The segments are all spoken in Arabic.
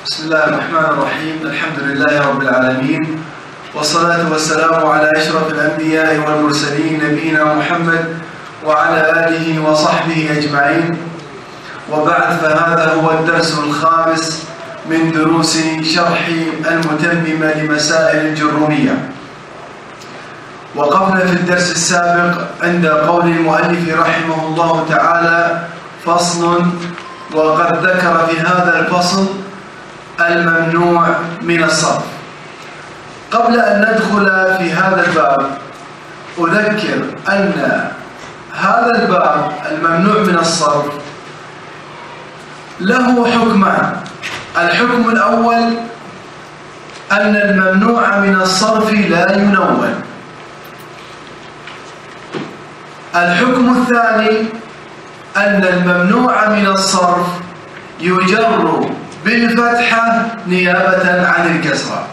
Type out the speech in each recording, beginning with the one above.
بسم الله الرحمن الرحيم. الحمد لله رب العالمين، والصلاة والسلام على أشرف الأنبياء والمرسلين نبينا محمد وعلى آله وصحبه أجمعين، وبعد، فهذا هو الدرس الخامس من دروس شرح المتممة لمسائل الجرومية. وقفنا في الدرس السابق عند قول المؤلف رحمه الله تعالى: فصل. وقد ذكر في هذا الفصل الممنوع من الصرف. قبل أن ندخل في هذا الباب أذكر أن هذا الباب الممنوع من الصرف له حكمان. الحكم الأول أن الممنوع من الصرف لا ينون. الحكم الثاني أن الممنوع من الصرف يجر بالفتحة نيابة عن الكسرة.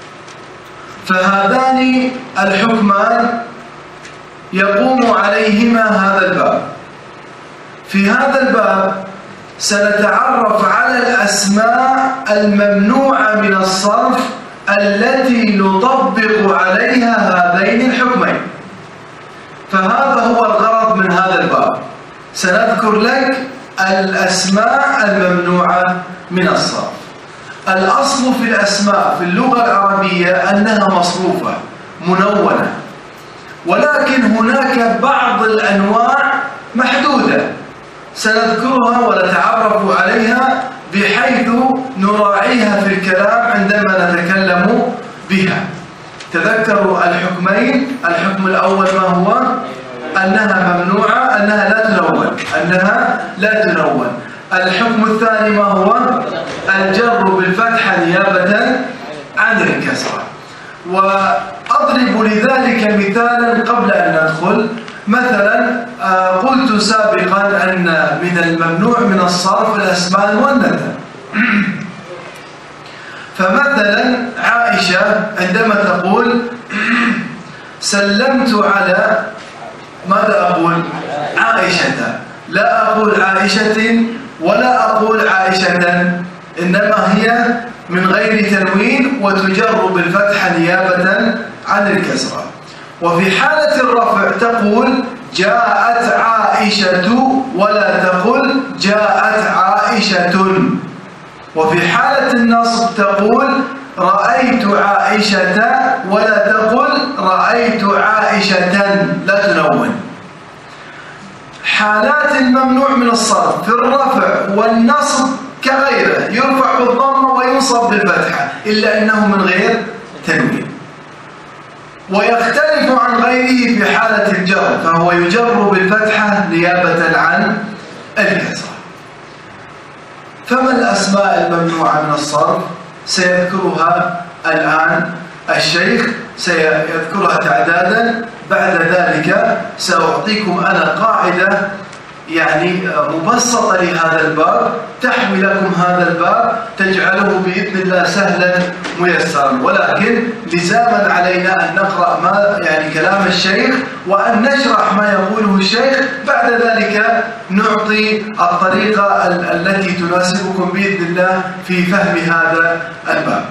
فهذان الحكمان يقوم عليهما هذا الباب. في هذا الباب سنتعرف على الأسماء الممنوعة من الصرف التي نطبق عليها هذين الحكمين. فهذا هو الغرض من هذا الباب. سنذكر لك الأسماء الممنوعة من الصرف. الأصل في الأسماء في اللغة العربية أنها مصروفة منونة، ولكن هناك بعض الأنواع محدودة سنذكرها ونتعرف عليها بحيث نراعيها في الكلام عندما نتكلم بها. تذكروا الحكمين. الحكم الأول ما هو؟ أنها ممنوعة، أنها لا تنون. الحكم الثاني ما هو؟ الجر بالفتحة نيابة عن الكسرة. وأضرب لذلك مثالا قبل أن ندخل. مثلا قلت سابقا أن من الممنوع من الصرف الأسماء المؤنثة. فمثلا عائشة عندما تقول سلمت على، ماذا أقول؟ عائشة. لا أقول عائشة ولا أقول عائشة، إنما هي من غير تنوين وتجر بالفتحة نيابة عن الكسرة. وفي حالة الرفع تقول جاءت عائشة ولا تقول جاءت عائشة. وفي حالة النصب تقول رأيت عائشة ولا تقول رأيت عائشة، لا تنون. حالات الممنوع من الصرف في الرفع والنصب كغيره، يرفع بالضمة وينصب بالفتحة، إلا أنه من غير تنوين. ويختلف عن غيره في حالة الجر، فهو يجر بالفتحة نيابة عن الكسرة. فما الأسماء الممنوعة من الصرف؟ سيذكرها الآن الشيخ، سيذكرها تعدادا. بعد ذلك سأعطيكم أنا قاعدة مبسطة لهذا الباب تحمي لكم هذا الباب، تجعله بإذن الله سهلا ميسرا. ولكن لزاما علينا أن نقرأ كلام الشيخ وأن نشرح ما يقوله الشيخ. بعد ذلك نعطي الطريقة التي تناسبكم بإذن الله في فهم هذا الباب.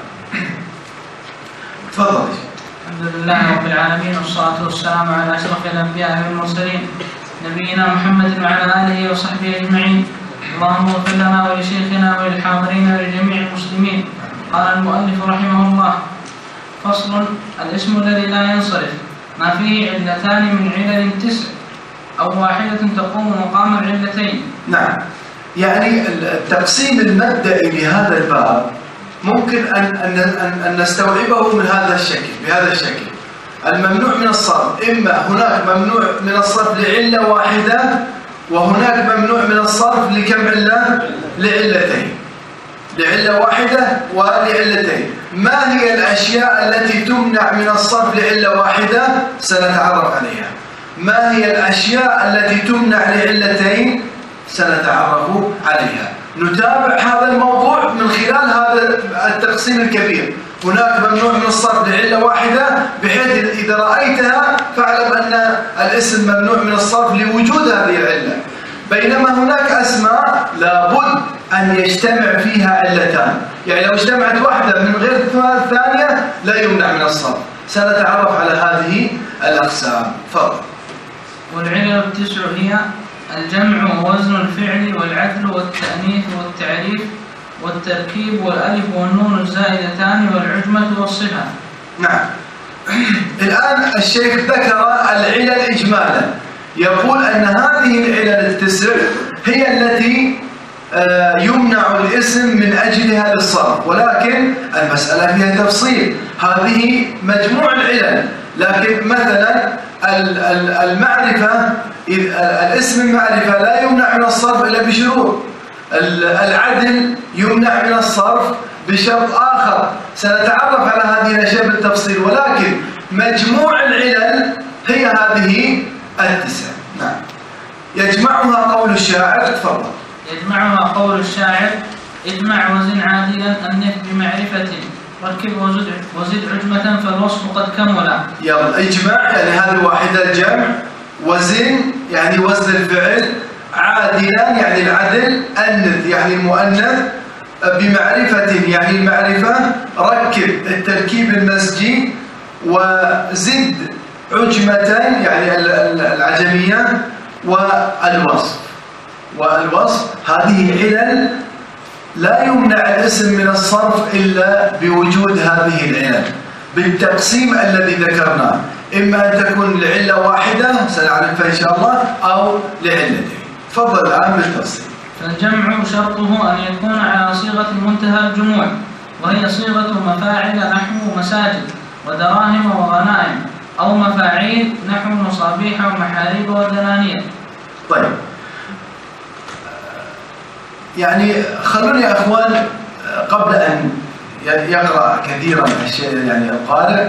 تفضل. الحمد لله رب العالمين، والصلاة والسلام على أشرف الأنبياء والمرسلين نبينا محمد وعلى آله وصحبه أجمعين. اللهم اغفر لنا ولشيخنا وللحاضرين ولجميع المسلمين. قال المؤلف رحمه الله: فصل. الاسم الذي لا ينصرف ما فيه علتان من علل 9 أو واحدة تقوم مقام العلتين. نعم، التقسيم المبدئي لهذا الباب ممكن أن نستوعبه من هذا الشكل، بهذا الشكل. الممنوع من الصرف إما هناك ممنوع من الصرف لعلة واحدة، وهناك ممنوع من الصرف لكم علة؟ لعلتين، لعلة واحدة ولعلتين. ما هي الأشياء التي تمنع من الصرف لعلة واحدة؟ سنتعرف عليها. ما هي الأشياء التي تمنع لعلتين؟ سنتعرف عليها. نتابع هذا الموضوع من خلال هذا التقسيم الكبير. هناك ممنوع من الصرف لعلة واحدة، بحيث إذا رأيتها فاعلم أن الاسم ممنوع من الصرف لوجود هذه العلة. بينما هناك أسماء لابد أن يجتمع فيها علتان، يعني لو اجتمعت واحدة من غير الثانية لا يمنع من الصرف. سنتعرف على هذه الأقسام. تفضل. والعلل التسع هي الجمع ووزن الفعل والعدل والتأنيث والتعريف والتركيب والألف والنون الزائدتان والعجمة والصفة. نعم. الآن الشيخ ذكر العلل إجمالا، يقول أن هذه العلل التسع هي التي يمنع الاسم من أجلها للصرف، ولكن المسألة فيها تفصيل. هذه مجموع العلل، لكن مثلا المعرفة، الاسم المعرفة لا يمنع من الصرف إلا بشروط. العدل يمنع من الصرف بشرط آخر، سنتعرف على هذه الأشياء بالتفصيل، ولكن مجموع العلل هي هذه التسع. نعم. يجمعها قول الشاعر. تفضل. يجمعها قول الشاعر: اجمع وزن عادلا أنف بمعرفة، ركب وزد عجمة فالوصف قد كمل. يلا اجمع يعني هذه واحدة الجمع، وزن يعني وزن الفعل، عادلا يعني العدل، أنث يعني المؤنث، بمعرفة يعني المعرفة، ركب التركيب المزجي، وزد عجمة يعني العجمية، والوصف هذه علل لا يمنع الاسم من الصرف إلا بوجود هذه العلل بالتقسيم الذي ذكرناه، إما أن تكون لعلة واحدة سنعرفها إن شاء الله أو لعلتين. تفضل الآن بالتفصيل. فالجمع شرطه أن يكون على صيغة منتهى الجموع، وهي صيغة مفاعل نحو مساجد ودراهم وغنائم، أو مفاعيل نحو مصابيح ومحاريب ودنانير. طيب، يعني خلوني يا أخوان قبل أن يقرأ كثيرا الشيء يعني القارئ،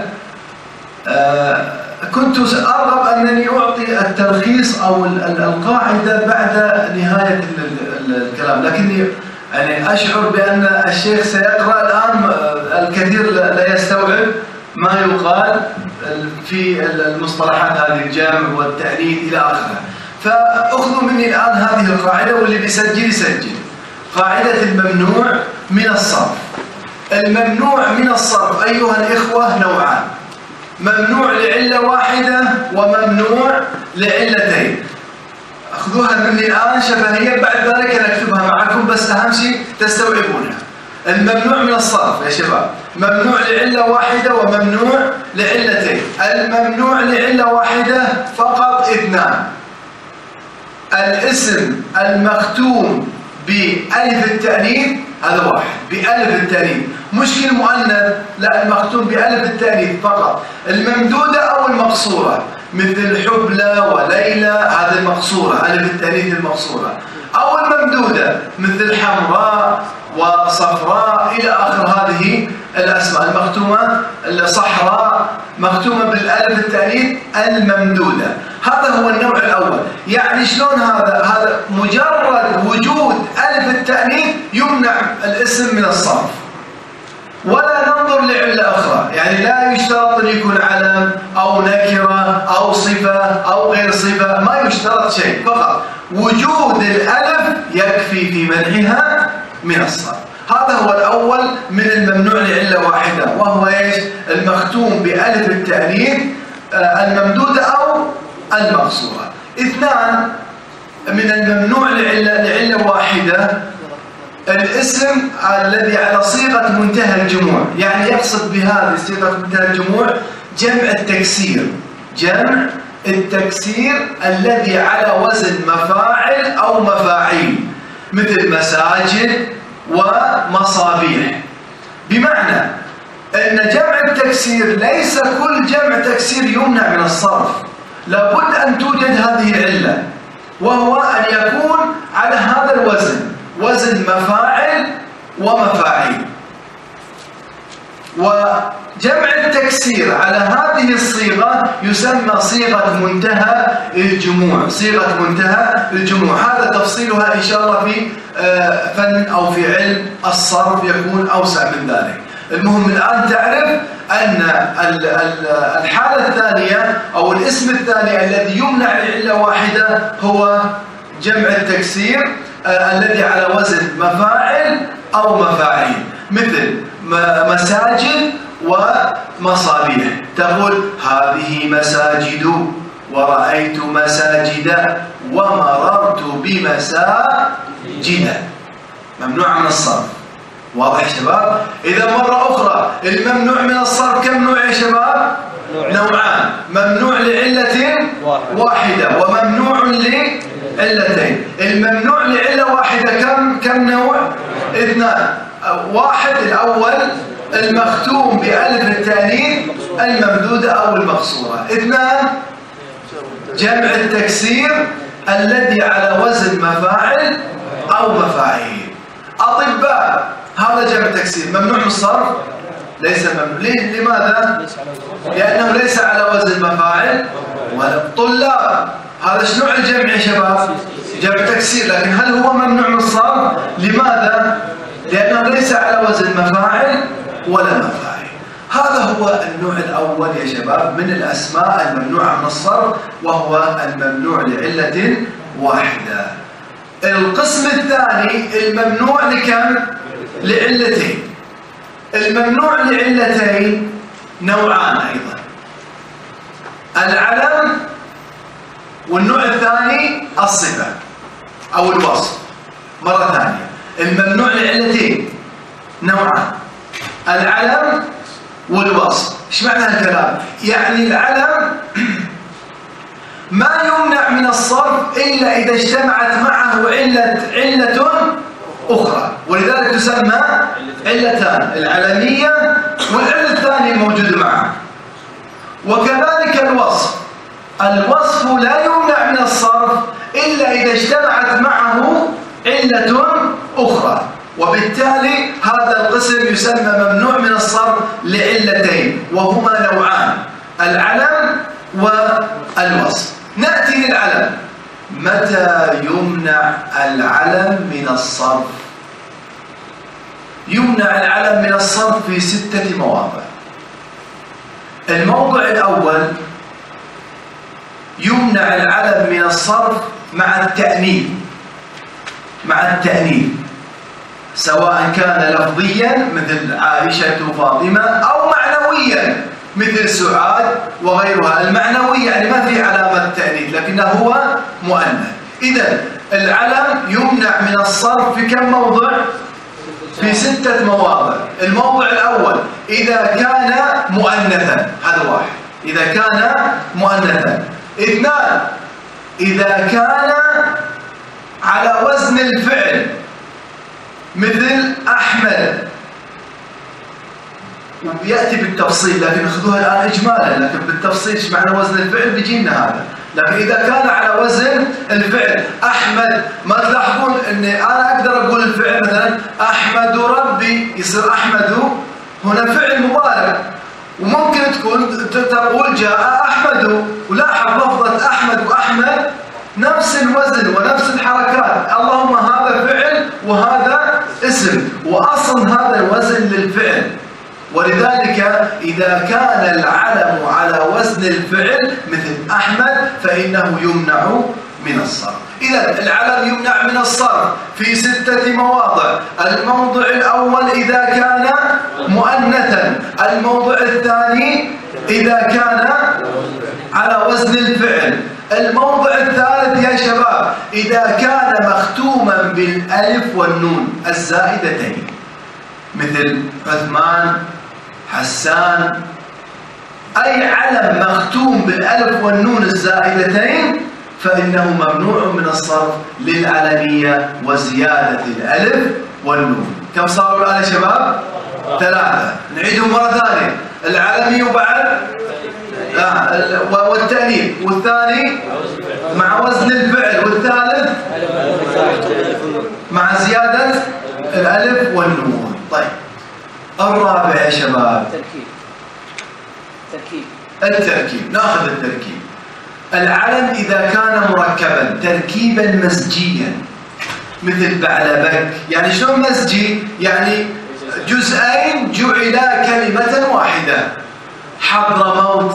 كنت أرغب أنني أعطي التلخيص أو القاعدة بعد نهاية الكلام، لكني يعني أشعر بأن الشيخ سيقرأ الآن الكثير لا يستوعب ما يقال في المصطلحات هذه، الجمع والتأنيث إلى آخره. فأخذوا مني الآن هذه القاعدة، واللي بيسجل يسجل. قاعدة الممنوع من الصرف. الممنوع من الصرف أيها الإخوة نوعان: ممنوع لعلة واحدة وممنوع لعلتين. أخذوها مني الآن شفهيا، بعد ذلك نكتبها معكم، بس أهم شيء تستوعبونها. الممنوع من الصرف يا شباب ممنوع لعلة واحدة وممنوع لعلتين. الممنوع لعلة واحدة فقط اثنان: الاسم المختوم بألف التأنيث، هذا واحد بألف التأنيث، مش المؤنث، لا، المختوم بألف التأنيث فقط، الممدودة أو المقصورة، مثل حبلى وليلى، هذه المقصورة ألف التأنيث المقصورة، أو الممدودة مثل حمراء وصفراء إلى آخر هذه الأسماء المختومة، الصحراء مختومة بالألف التأنيث الممدودة. هذا هو النوع الأول. يعني شلون هذا مجرد وجود ألف التأنيث يمنع الاسم من الصرف، ولا ننظر لعلة أخرى، يعني لا يشترط أن يكون علم أو نكرة أو صفة أو غير صفة، ما يشترط شيء، فقط وجود الألف يكفي في منعها من الصرف. هذا هو الأول من الممنوع لعلة واحدة، وهو إيش؟ المختوم بألف التأنيث الممدودة أو المقصورة. اثنان من الممنوع لعلة واحدة: الاسم الذي على صيغة منتهى الجموع. يعني يقصد بهذه صيغة منتهى الجموع جمع التكسير، جمع التكسير الذي على وزن مفاعل أو مفاعيل، مثل مساجد ومصابيح. بمعنى أن جمع التكسير ليس كل جمع تكسير يمنع من الصرف، لابد أن توجد هذه العلة، وهو أن يكون على هذا الوزن، وزن مفاعل ومفاعيل. وجمع التكسير على هذه الصيغة يسمى صيغة منتهى الجموع، صيغة منتهى الجموع. هذا تفصيلها إن شاء الله في فن أو في علم الصرف يكون أوسع من ذلك. المهم الآن تعرف أن الحالة الثانية أو الاسم الثاني الذي يمنع لعلة واحدة هو جمع التكسير الذي على وزن مفاعل أو مفاعيل. مثل مساجد ومصابيح. تقول هذه مساجد ورأيت مساجد ومررت بمساجد. ممنوع من الصرف. واضح يا شباب؟ إذا مرة أخرى الممنوع من الصرف كم نوع يا شباب؟ نوعان. ممنوع لعلة واحدة وممنوع لعلتين. الممنوع لعلة واحدة كم نوع؟ اثنان. واحد الأول المختوم بألف التأنيث الممدودة أو المقصورة. اثنان جمع التكسير الذي على وزن مفاعل أو مفاعيل. أطباء هذا جمع تكسير ممنوع من الصرف؟ ليس ممنوع. لماذا؟ لأنه ليس على وزن مفاعل. ولا طلاب هذا شنو الجمع يا شباب؟ جمع تكسير، لكن هل هو ممنوع من الصرف؟ لماذا؟ لأنه ليس على وزن مفاعل ولا مفاعل. هذا هو النوع الأول يا شباب من الأسماء الممنوعة من الصرف، وهو الممنوع لعلة واحدة. القسم الثاني الممنوع لكم؟ لعلتين. الممنوع لعلتين نوعان أيضا، العلم والنوع الثاني الصفة أو الوصف. مرة ثانية الممنوع لعلتين نوعان، العلم والوصف. ايش معنى الكلام؟ يعني العلم ما يمنع من الصرف إلا إذا اجتمعت معه علة أخرى، ولذلك تسمى علتان، العلمية والعلة الثانية الموجودة معه. وكذلك الوصف لا يمنع من الصرف إلا إذا اجتمعت معه علة أخرى، وبالتالي هذا القسم يسمى ممنوع من الصرف لعلتين، وهما نوعان، العلم والوصف. نأتي للعلم. متى يمنع العلم من الصرف؟ يمنع العلم من الصرف في 6 مواضع. الموضع الأول يمنع العلم من الصرف مع التأنيث، سواء كان لفظيا مثل عائشة وفاطمة أو معنويا مثل سعاد وغيرها. المعنوي يعني ما في علامة تأنيث لكنه هو مؤنث. إذن العلم يمنع من الصرف في كم موضع؟ في 6 مواضع. الموضع الأول إذا كان مؤنثا، هذا واحد، إذا كان مؤنثا. 2 إذا كان على وزن الفعل مثل أحمد، ويأتي بالتفصيل لكن خذوها الآن إجمالا، لكن بالتفصيل ايش معنى وزن الفعل بيجينا هذا. لكن إذا كان على وزن الفعل أحمد، ما تلاحظون أني أنا أقدر أقول الفعل مثلا أحمد ربي، يصير أحمد هنا فعل مضارع، وممكن تقول جاء أحمد، ولاحظ لفظة أحمد وأحمد نفس الوزن ونفس الحركات، اللهم هذا فعل وهذا اسم، وأصل هذا الوزن للفعل. ولذلك إذا كان العلم على وزن الفعل مثل أحمد فإنه يمنع من الصرف. إذا العلم يمنع من الصرف في 6 مواضع. الموضع الأول إذا كان مؤنثا، الموضع الثاني إذا كان على وزن الفعل، الموضع الثالث يا شباب إذا كان مختوما بالألف والنون الزائدتين مثل عثمان، حسان. أي علم مختوم بالألف والنون الزائدتين فإنه ممنوع من الصرف للعلمية وزيادة الألف والنون. كم صاروا الآن يا شباب؟ 3. نعيدهم مرة ثانية. العلمي وبعد والتأنيث، والثاني مع وزن الفعل، والثالث مع زيادة الألف والنون. طيب الرابع يا شباب التركيب. ناخذ التركيب. العلم إذا كان مركبا تركيبا مزجيا مثل بعلبك. يعني شلون مزجي؟ يعني جزئين جعلا كلمة واحدة. حضرموت،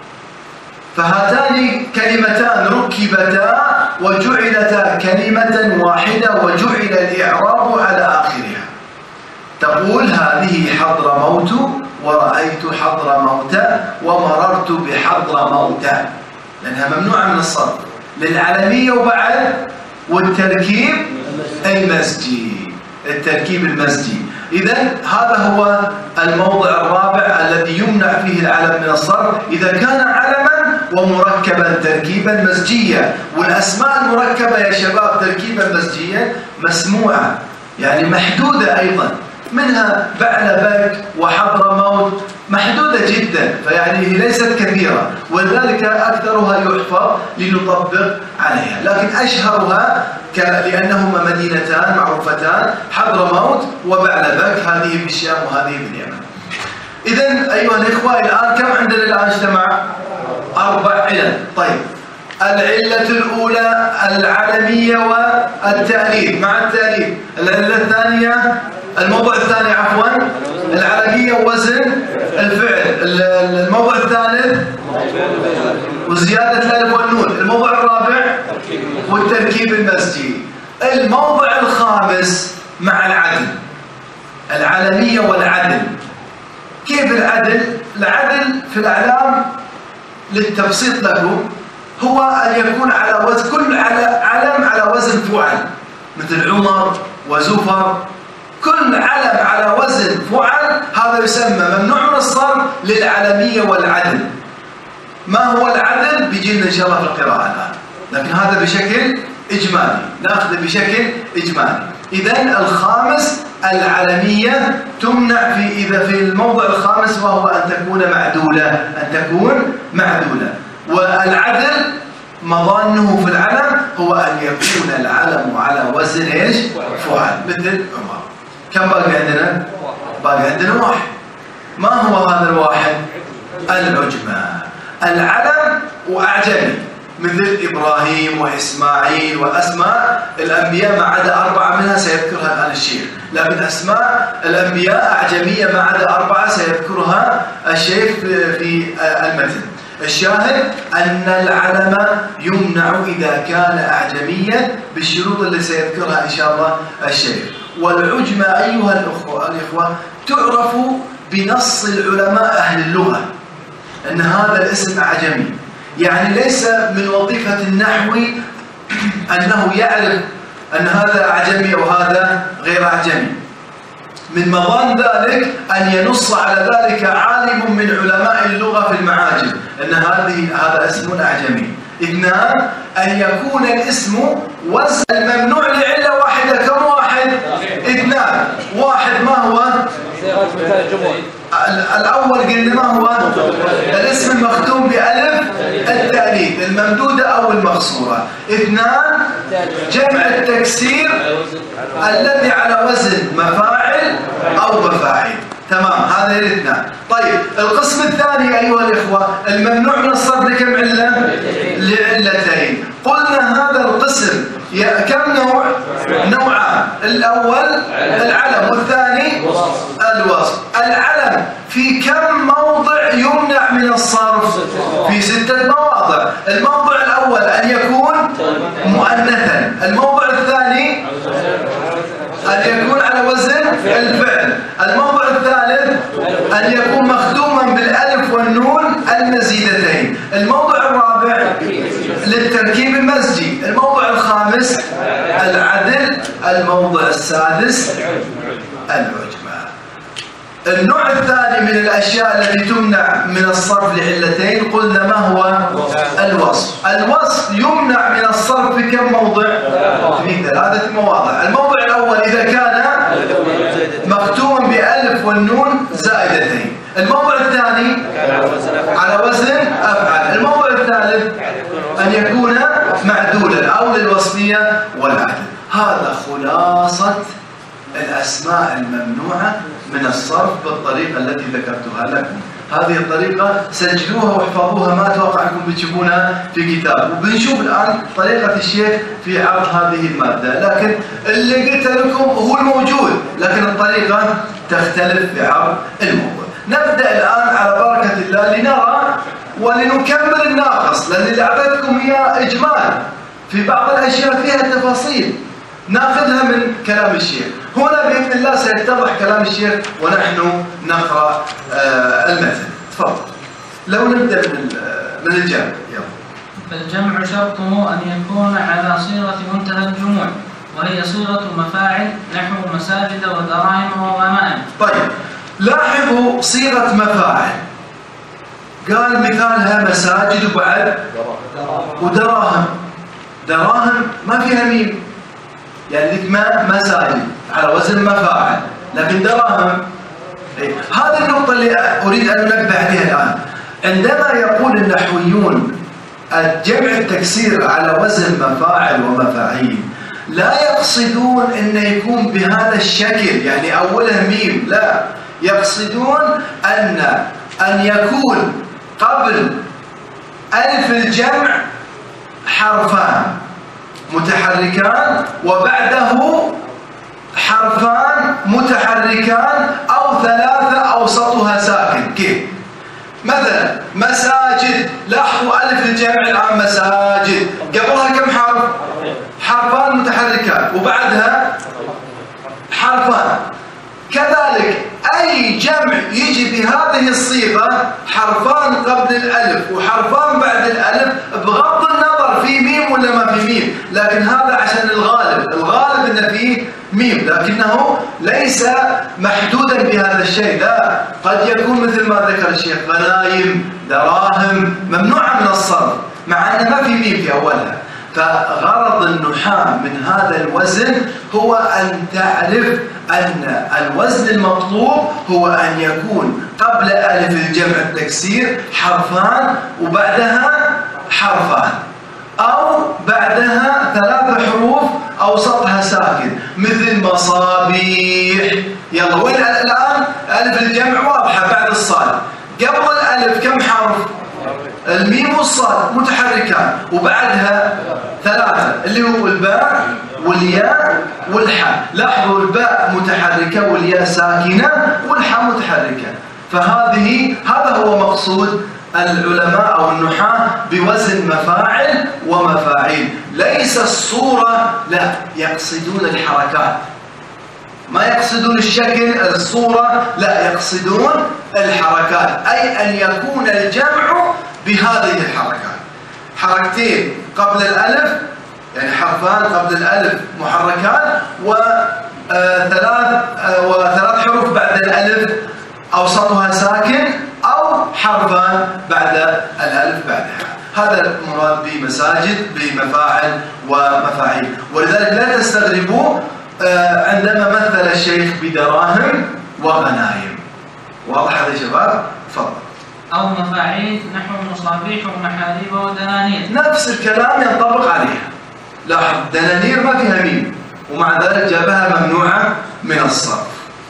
فهاتان كلمتان ركبتا وجعلتا كلمة واحدة وجعل الإعراب على آخرها. تقول هذه حضرموت ورأيت حضرموت ومررت بحضرموت، لأنها ممنوعة من الصرف للعلمية وبعد والتركيب المزجي، التركيب المزجي. إذن هذا هو الموضع الرابع الذي يمنع فيه العلم من الصرف إذا كان علما ومركبا تركيبا مزجيا. والأسماء المركبة يا شباب تركيبا مزجيا مسموعة، يعني محدودة أيضا، منها بعلبك وحضرموت محدودة جدا، فيعني هي ليست كثيرة، ولذلك أكثرها يحفظ لنطبق عليها. لكن أشهرها لأنهما مدينتان معروفتان، حضرموت وبعلبك، هذه في الشام وهذه في اليمن. إذن أيها الإخوة الآن كم عندنا الآن اجتمع؟ 4 علل. طيب العلة الأولى العلمية والتأليف مع التأليف. العلة الثانية الموضوع الثاني عفوا العلمية ووزن الفعل. الموضوع الثالث وزيادة الألف والنون. الموضوع الرابع والتركيب المزجي. الموضع الخامس مع العدل، العلمية والعدل. كيف العدل؟ العدل في الأعلام للتبسيط لكم هو أن يكون على وزن كل علم على وزن فعل، مثل عمر وزفر، كل علم على وزن فعل هذا يسمى ممنوع من الصرف للعلمية والعدل. ما هو العدل؟ بيجي لنا إن شاء الله في القراءة الآن، لكن هذا بشكل إجمالي، نأخذ بشكل إجمالي. إذن الخامس العلمية تمنع إذا في الموضع الخامس، وهو أن تكون معدولة. والعدل مظانه في العلم هو أن يكون العلم على وزن إيش؟ فعل، مثل عمر. كم باقي عندنا؟ باقي عندنا واحد. ما هو هذا الواحد؟ العجمة. العلم وأعجمي مثل إبراهيم وإسماعيل وأسماء الأنبياء ما عدا 4 منها سيذكرها الآن الشيخ، لكن أسماء الأنبياء أعجمية ما عدا 4 سيذكرها الشيخ في المتن. الشاهد أن العلم يمنع إذا كان أعجميا بالشروط اللي سيذكرها إن شاء الله الشيخ. والعجمة أيها الإخوة تعرف بنص العلماء أهل اللغة أن هذا الاسم أعجمي، يعني ليس من وظيفة النحوي أنه يعرف أن هذا أعجمي وهذا غير أعجمي. من مظان ذلك أن ينص على ذلك عالم من علماء اللغة في المعاجم أن هذا اسم أعجمي. 2 أن يكون الاسم وزن الممنوع لعلة واحدة. كم واحد؟ 2. واحد ما هو؟ الأول قلنا ما هو؟ الاسم المختوم بألف التأنيث الممدودة أو المقصورة. 2 جمع التكسير الذي على وزن مفاعل أو مفاعل. تمام، هذا الاثنان. طيب القسم الثاني أيها الإخوة الممنوع من الصرف لكم علة؟ لعلتين. قلنا هذا القسم كم نوع؟ نوعان. الأول العلم والثاني الوصف. العلم في كم موضع يمنع من الصرف؟ في 6 مواضع. الموضع الأول أن يكون مؤنثا. الموضع الثاني أن يكون على وزن الفعل. الموضع الثالث أن يكون مختوما بالألف والنون المزيدتين. الموضع الرابع للتركيب المزجي. الموضع الخامس العدل. الموضع السادس العجمة. النوع الثاني من الأشياء التي تمنع من الصرف لعلتين قلنا ما هو؟ الوصف. الوصف يمنع من الصرف في كم موضع؟ في 3 مواضع. الموضع الأول إذا كان مختوما بألف والنون زائدتين. الموضع الثاني على وزن أفعل. الموضع الثالث أن يكون معدولا أو للوصفية والعدل. هذا خلاصة الأسماء الممنوعة من الصرف بالطريقة التي ذكرتها لكم. هذه الطريقة سجلوها واحفظوها، ما أتوقع أنكم بتشوفونها في كتاب. وبنشوف الآن طريقة الشيخ في عرض هذه المادة، لكن اللي قلت لكم هو الموجود، لكن الطريقة تختلف في عرض الموضوع. نبدأ الآن على بركة الله لنرى ولنكمل الناقص، لأن اللي أعطيتكم هي إجمال، في بعض الأشياء فيها تفاصيل ناخذها من كلام الشيخ. هنا بإذن الله سيتضح كلام الشيخ ونحن نقرأ المثل. تفضل. لو نبدأ من الجمع. فالجمع شرطه أن يكون على صيغة منتهى الجموع، وهي صيغة مفاعل نحو مساجد ودراهم وغنائم. طيب لاحظوا صيغة مفاعل، قال مثالها مساجد وبعد ودراهم. دراهم ما فيها ميم، يعني ذيك ما مساجد على وزن مفاعل، لكن دراهم هذه النقطة اللي أريد أن أنبه عليها الآن. عندما يقول النحويون الجمع التكسير على وزن مفاعل ومفاعيل، لا يقصدون أن يكون بهذا الشكل يعني أولها ميم، لا، يقصدون أن يكون قبل ألف الجمع حرفان متحركان وبعده حرفان متحركان أو ثلاثة أوسطها ساكن. كيف؟ مثلا مساجد، لاحظوا ألف الجمع الآن مساجد، قبلها كم حرف؟ حرفان متحركان وبعدها حرفان. كذلك أي جمع يجي بهذه الصيغة حرفان قبل الألف وحرفان بعد الألف، بغض النظر في ميم ولا ما في ميم، لكن هذا عشان الغالب إن فيه ميم، لكنه ليس محدودا بهذا الشيء، لا، قد يكون مثل ما ذكر الشيخ غنايم، دراهم، ممنوعة من الصرف مع أن ما في ميم في أولها. فغرض النحاة من هذا الوزن هو أن تعرف أن الوزن المطلوب هو أن يكون قبل ألف الجمع التكسير حرفان وبعدها حرفان، أو بعدها ثلاث حروف أوسطها ساكن مثل مصابيح. يلا وين الآن؟ ألف الجمع واضحة بعد الصاد، قبل الألف كم حرف؟ الميم والصاد متحركان وبعدها ثلاثة اللي هو الباء والياء والحاء. لاحظوا الباء متحركة والياء ساكنة والحاء متحركة. هذا هو مقصود العلماء أو النحاة بوزن مفاعل ومفاعيل، ليس الصورة، لا، يقصدون الحركات، ما يقصدون الشكل الصورة، لا، يقصدون الحركات، أي أن يكون الجمع بهذه الحركات، حركتين قبل الألف يعني حرفان قبل الألف محركان وثلاث حروف بعد الألف أوسطها ساكن أو حرفان بعد الألف بعدها. هذا المراد بمساجد بمفاعل ومفاعيل. ولذلك لا تستغربوا عندما مثل الشيخ بدراهم وغنايم. واضح هذا يا شباب؟ تفضل. أو مفاعيل نحو مصابيح ومحاريب ودنانير، نفس الكلام ينطبق عليها. لاحظ دنانير ما فيها ميم ومع ذلك جابها ممنوعة من الصرف.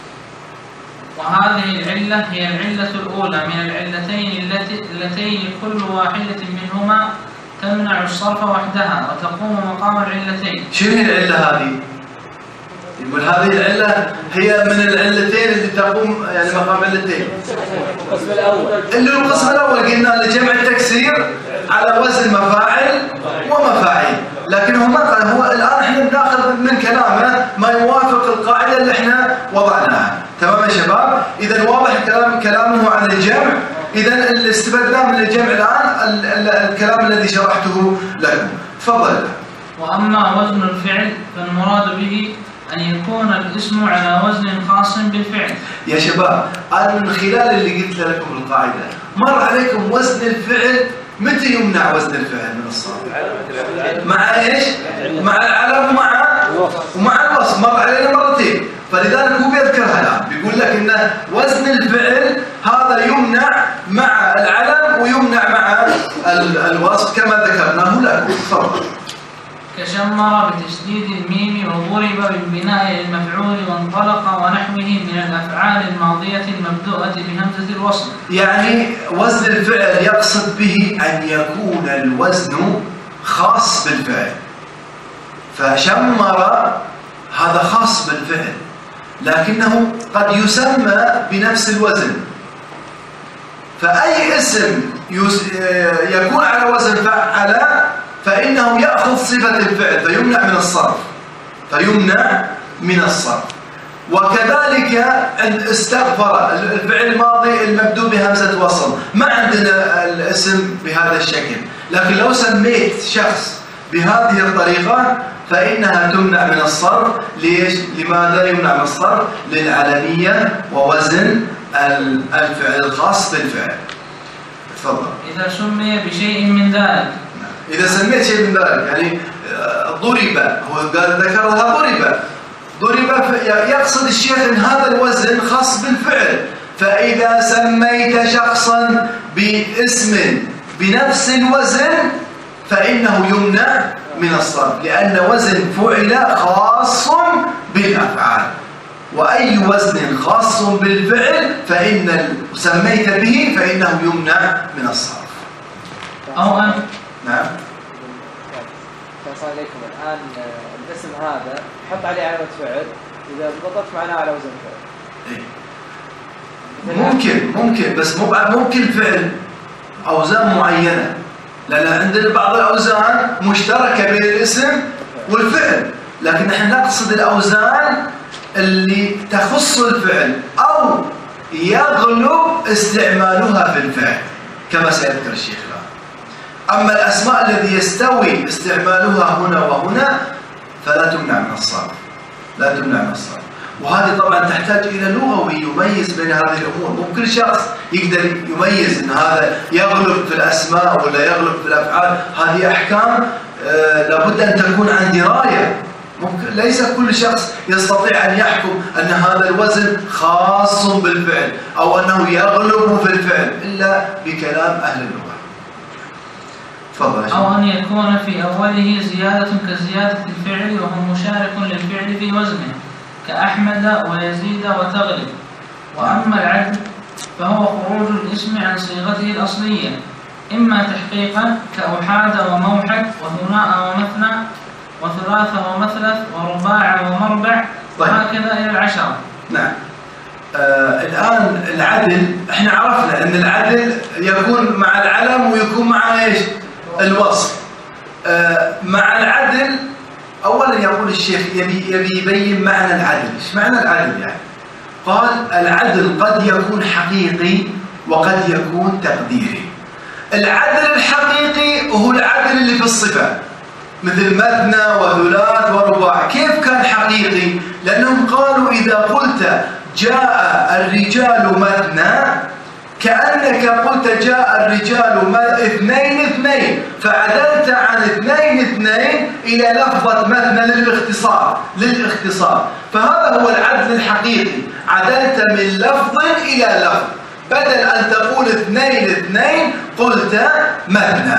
وهذه العلة هي العلة الأولى من العلتين اللتين كل واحدة منهما تمنع الصرف وحدها وتقوم مقام العلتين. شنو العلة هذه؟ يقول هذه العلة هي من العلتين اللي تقوم يعني مقام علتين. القسم الأول اللي القسم الأول قلنا لجمع التكسير على وزن مفاعل ومفاعيل، لكن هو الآن احنا بناخذ من كلامه ما يوافق القاعدة اللي احنا وضعناها. تمام يا شباب؟ إذا واضح كلامه عن الجمع. إذا اللي استفدناه من الجمع الآن الكلام الذي شرحته لكم. تفضل. وأما وزن الفعل فالمراد به أن يكون الاسم على وزن خاص بالفعل. يا شباب أنا من خلال اللي قلت لكم القاعدة مر عليكم وزن الفعل. متى يمنع وزن الفعل من الصرف؟ مع ايش؟ مع العلم ومع الوصف. مر علينا مرتين، فلذلك هو بيذكرها الآن، بيقول لك إن وزن الفعل هذا يمنع مع العلم ويمنع مع الوصف كما ذكرناه لكم. تفضل. كشمر بتشديد الميم وضرب بالبناء المفعول وانطلق ونحوه من الأفعال الماضية المبدوءة بهمزة الوصل. يعني وزن الفعل يقصد به أن يكون الوزن خاص بالفعل. فشمر هذا خاص بالفعل لكنه قد يسمى بنفس الوزن. فأي اسم يكون على وزن فعل فإنه يأخذ صفة الفعل فيمنع من الصرف. فيمنع من الصرف. وكذلك عند استغفر الفعل الماضي المبدوء بهمزة وصل، ما عندنا الاسم بهذا الشكل، لكن لو سميت شخص بهذه الطريقة فإنها تمنع من الصرف. ليش؟ لماذا يمنع من الصرف؟ للعلمية ووزن الفعل الخاص بالفعل. تفضل. إذا سمي بشيء من ذلك. إذا سميت شيء من ذلك يعني ضرب، هو قال ذكرها ضرب يقصد الشيخ أن هذا الوزن خاص بالفعل. فإذا سميت شخصا باسم بنفس الوزن فإنه يمنع من الصرف، لأن وزن فعل خاص بالأفعال، وأي وزن خاص بالفعل فإن سميت به فإنه يمنع من الصرف. أو أن نعم. السلام عليكم. الآن الاسم هذا حط عليه علامة فعل إذا ضبطت معناه على وزن فعل. ممكن بس مو كل فعل أوزان معينة، لأن عندنا بعض الأوزان مشتركة بين الاسم والفعل، لكن نحن نقصد الأوزان اللي تخص الفعل أو يغلب استعمالها في الفعل كما سيذكر الشيخ. أما الأسماء الذي يستوي استعمالها هنا وهنا فلا تمنع من الصرف، لا تمنع من الصرف. وهذه طبعا تحتاج إلى لغوي يميز بين هذه الأمور. مو كل شخص يقدر يميز أن هذا يغلب في الأسماء ولا يغلب في الأفعال. هذه أحكام لابد أن تكون عن دراية. ليس كل شخص يستطيع أن يحكم أن هذا الوزن خاص بالفعل أو أنه يغلب في الفعل إلا بكلام أهل اللغة. أو أن يكون في أوله زيادة كزيادة الفعل وهو مشارك للفعل في وزنه كأحمد ويزيد وتغلب. وأما العدل فهو خروج الاسم عن صيغته الأصلية إما تحقيقا كأحاد وموحد وثناء ومثنى وثلاث ومثلث ورباع ومربع وهكذا إلى 10. نعم. الآن العدل احنا عرفنا أن العدل يكون مع العلم ويكون مع ايش؟ الوصف. مع العدل أولا يقول الشيخ يبي يبين معنى العدل. ايش معنى العدل يعني؟ قال العدل قد يكون حقيقي وقد يكون تقديري. العدل الحقيقي هو العدل اللي في الصفة مثل مثنى وثلاث ورباع. كيف كان حقيقي؟ لأنهم قالوا إذا قلت جاء الرجال مثنى كأنك قلت جاء الرجال اثنين فعدلت عن اثنين إلى لفظة مثنى للاختصار. فهذا هو العدل الحقيقي، عدلت من لفظ إلى لفظ، بدل أن تقول اثنين قلت مثنى.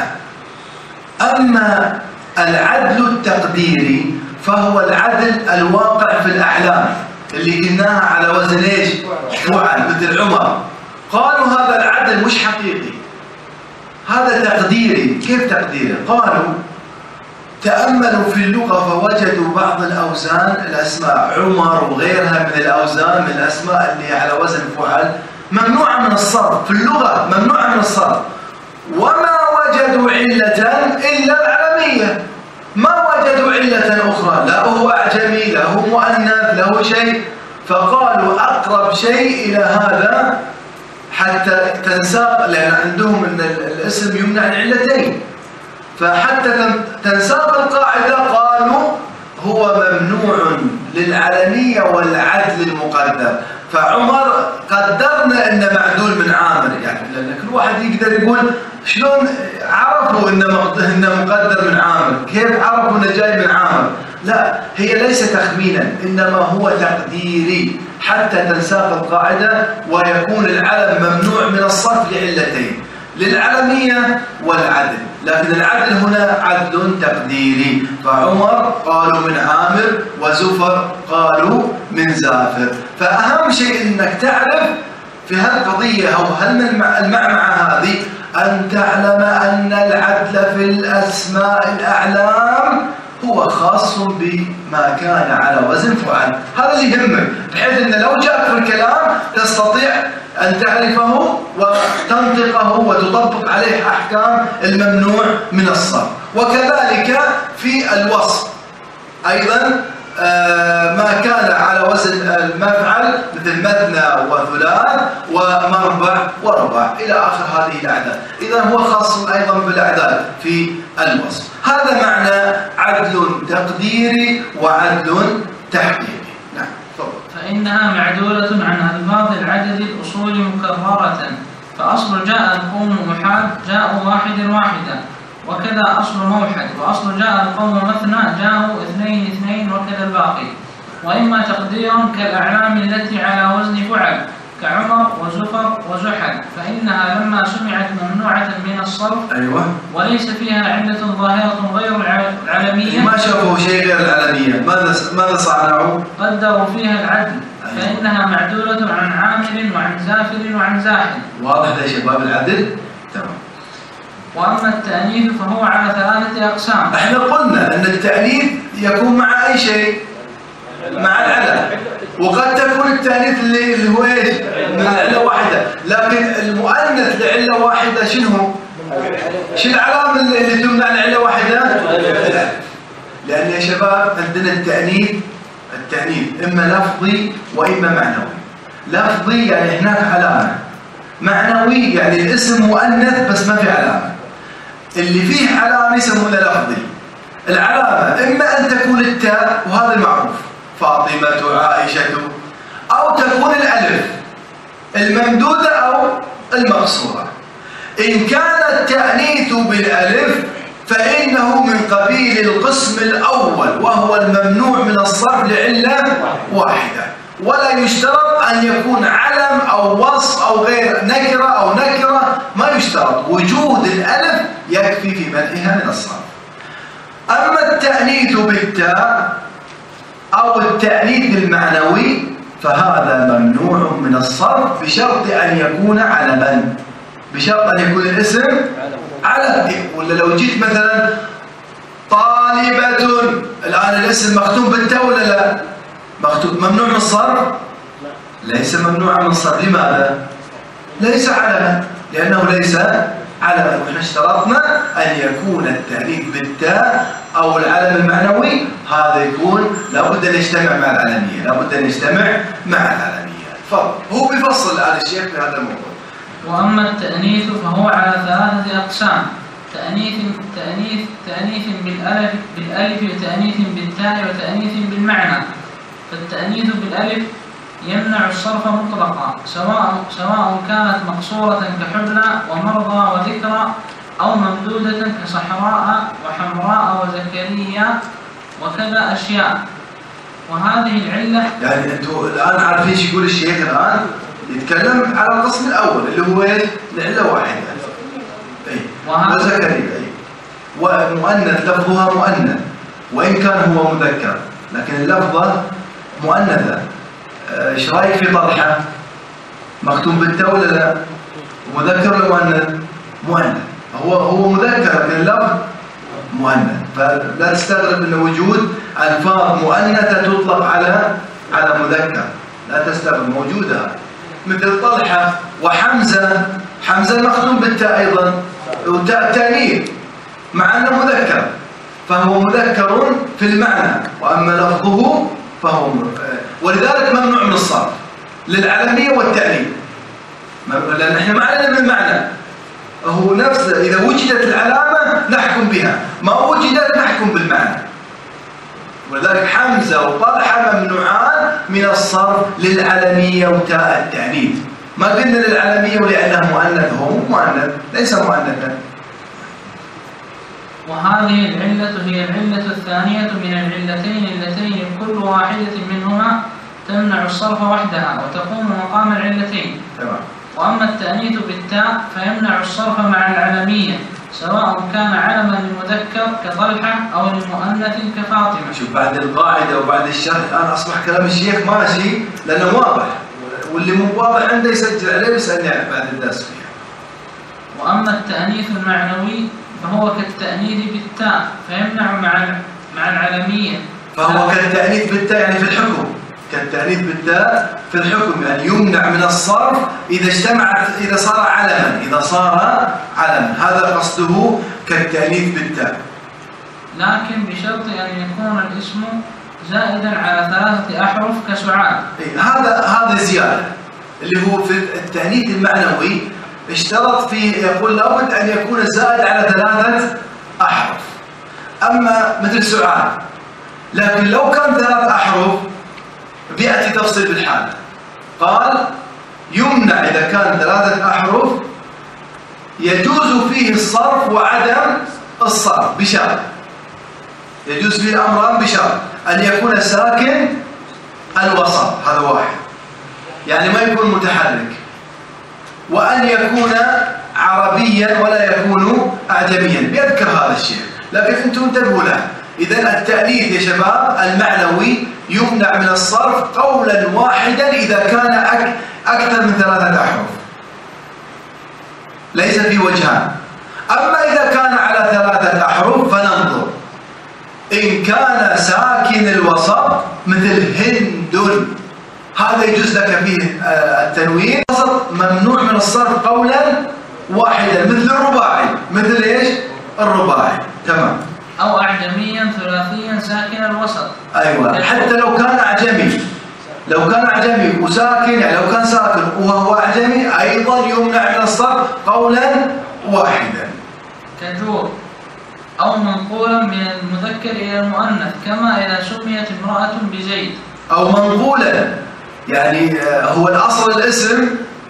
أما العدل التقديري فهو العدل الواقع في الأحلام اللي قلناها على وزن ايش؟ فعل، مثل عمر. قالوا هذا العدل مش حقيقي، هذا تقديري. كيف تقديري؟ قالوا تأملوا في اللغة فوجدوا بعض الأوزان الأسماء عمر وغيرها من الأوزان من الأسماء اللي على وزن فعل ممنوعة من الصرف. في اللغة ممنوعة من الصرف، وما وجدوا علة إلا العلمية، ما وجدوا علة أخرى، لا هو أعجمي لا هو مؤنث له شيء. فقالوا أقرب شيء إلى هذا حتى تنساق، لأن عندهم أن الاسم يمنع العلتين، فحتى تنساق القاعدة قالوا هو ممنوع للعلمية والعدل المقدر. فعمر قدرنا أنه معدول من عامر، يعني لأن كل واحد يقدر يقول شلون عرفوا أنه مقدر من عامر، كيف عرفوا أنه جاي من عامر؟ لا، هي ليس تخمينا إنما هو تقديري حتى تنساق القاعدة ويكون العلم ممنوع من الصرف لعلتين، للعلمية والعدل. لكن العدل هنا عدل تقديري. فعمر قالوا من عامر وزفر قالوا من زافر. فأهم شيء أنك تعرف في هالقضية أو المعمعة هذه أن تعلم أن العدل في الأسماء الأعلام هو خاص بما كان على وزن فعل. هذا اللي يهمك، بحيث أن لو جاءك في الكلام تستطيع أن تعرفه وتنطقه وتطبق عليه أحكام الممنوع من الصرف. وكذلك في الوصف أيضا ما كان على وزن المفعل مثل مثنى وثلاث ومربع ورباع إلى آخر هذه الأعداد. إذا هو خاص أيضا بالأعداد في الوصف. هذا معنى عدل تقديري وعدل تحقيقي. نعم تفضل. فإنها معدولة عن ألفاظ العدد الأصول مكررة، فأصل جاء القوم محاد جاءوا واحدا، وكذا أصل موحد، وأصل جاء القوم مثنى جاءوا اثنين وكذا الباقي. وإما تقدير كالأعلام التي على وزن فعل كعمر وزفر وزحل، فإنها لما سمعت ممنوعة من الصرف وليس فيها علة ظاهرة غير العلمية، ما شافوا شيء غير العلمية، ماذا صنعوا؟ قدروا فيها العدل، فإنها معدولة عن عامل وعن زافر وعن زاحل. واضح يا شباب العدل؟ تمام. وأما التأنيث فهو على 3 أقسام. احنا قلنا أن التأنيث يكون مع أي شيء؟ مع العلم، وقد تكون التأنيث اللي هو ايش؟ من علة واحدة، لكن المؤنث لعلة واحدة شنو؟ شو العلامة اللي تمنع لعلة واحدة؟ لأن يا شباب عندنا التأنيث إما لفظي وإما معنوي. لفظي يعني هناك علامة، معنوي يعني الاسم مؤنث بس ما في علامة. اللي فيه علامة يسمونه لفظي. العلامة إما أن تكون التاء، وهذا المعروف، فاطمة عائشة، أو تكون الألف الممدودة أو المقصورة. إن كان التأنيث بالألف فإنه من قبيل القسم الأول، وهو الممنوع من الصرف لعلة واحدة، ولا يشترط أن يكون علم أو وصف أو غير نكرة أو نكرة، ما يشترط، وجود الألف يكفي في منعها من الصرف. أما التأنيث بالتاء أو التأنيث المعنوي فهذا ممنوع من الصرف بشرط أن يكون علما، بشرط أن يكون الاسم علم. ولا لو جيت مثلا طالبة، الآن الاسم مختوم بالتاء ولا لا؟ مختوم، ممنوع من الصرف؟ ليس ممنوع من الصرف. لماذا؟ ليس علما، لأنه ليس علما. ونحن اشترطنا أن يكون التأنيث بالتاء أو العلم المعنوي، هذا يكون لابد أن يجتمع مع العلمية، لابد أن يجتمع مع العلمية. فهو بيفصل الآن الشيخ في هذا الموضوع. وأما التأنيث فهو على 3 أقسام: تأنيث بالألف، وتأنيث بالتاء، وتأنيث بالمعنى. فالتأنيث بالألف يمنع الصرف مطلقا، سواء كانت مقصورة كحبلى ومرضى وذكرى، أو ممدودة كصحراء وحمراء وزكريا وكذا أشياء. وهذه العلة، يعني أنتم الآن عارفين ايش يقول الشيخ الآن؟ يتكلم على القسم الأول اللي هو العلة واحدة. وزكريا ومؤنث، لفظها مؤنث وإن كان هو مذكر، لكن اللفظة مؤنثة. ايش رايك في طلحة؟ مختوم بالتاء ولا لا؟ مذكر ولا مؤنث؟ مؤنث. هو مذكر لكن اللفظ مؤنث، فلا تستغرب ان وجود الفاظ مؤنثة تطلق على مذكر، لا تستغرب، موجودة. مثل طلحة وحمزة، حمزة مختوم بالتاء ايضا، والتاء تانيث مع انه مذكر، فهو مذكر في المعنى، واما لفظه فهو ولذلك ممنوع من الصرف للعلمية والتأنيث، لأن احنا ما علينا بالمعنى، هو نفسه. إذا وجدت العلامة نحكم بها، ما وجدت نحكم بالمعنى. ولذلك حمزة وطلحة ممنوعان من الصرف للعلمية وتاء التأنيث. ما قلنا للعلمية ولأنه مؤنث، هو مؤنث ليس مؤنثا. وهذه العلة هي العلة الثانية من العلتين اللتين كل واحدة منهما تمنع الصرف وحدها وتقوم مقام العلتين. تمام. وأما التأنيث بالتاء فيمنع الصرف مع العلمية، سواء كان علما للمذكر كطلحة أو للمؤنث كفاطمة. شوف بعد القاعدة وبعد الشرح الآن أصبح كلام الشيخ ماشي، لأنه واضح، واللي مو واضح عنده يسجل عليه ويسألني بعد الدرس فيها. وأما التأنيث المعنوي فهو كالتأنيث بالتاء فيمنع مع العلمية. فهو كالتأنيث بالتاء يعني في الحكم، كالتأنيث بالتاء في الحكم، يعني يمنع من الصرف إذا صار علما، هذا قصده كالتأنيث بالتاء. لكن بشرط أن يكون الاسم زائدا على 3 أحرف كسعاد. هذا زيادة اللي هو في التأنيث المعنوي اشترط فيه، يقول لابد أن يكون زائد على 3 أحرف. أما مثل سعاد، لكن لو كان 3 أحرف بيأتي تفصيل بالحالة. قال يمنع إذا كان 3 أحرف يجوز فيه الصرف وعدم الصرف بشرط، يجوز فيه الأمران بشرط أن يكون ساكن الوسط، هذا واحد، يعني ما يكون متحرك، وأن يكون عربيا ولا يكون أعجميا. بيذكر هذا الشيء، لكن أنتم انتبهوا له. إذن التأنيث يا شباب المعنوي يمنع من الصرف قولا واحدا إذا كان أكثر من 3 أحرف، ليس في وجهان. أما إذا كان على 3 أحرف فننظر، إن كان ساكن الوسط مثل هند، هذا يجوز لك فيه التنوين. الوسط ممنوع من الصرف قولا واحدا، مثل الرباعي. مثل إيش؟ الرباعي. تمام. أو أعجميا ثلاثيا ساكن الوسط. أيوة، حتى لو كان أعجمي، لو كان أعجمي وساكن، يعني لو كان ساكن وهو أعجمي أيضا يمنع من الصرف قولا واحدا. كجور، أو منقولا من المذكر إلى المؤنث، كما إذا سميت امرأة بزيد. أو منقولا، يعني هو الأصل الاسم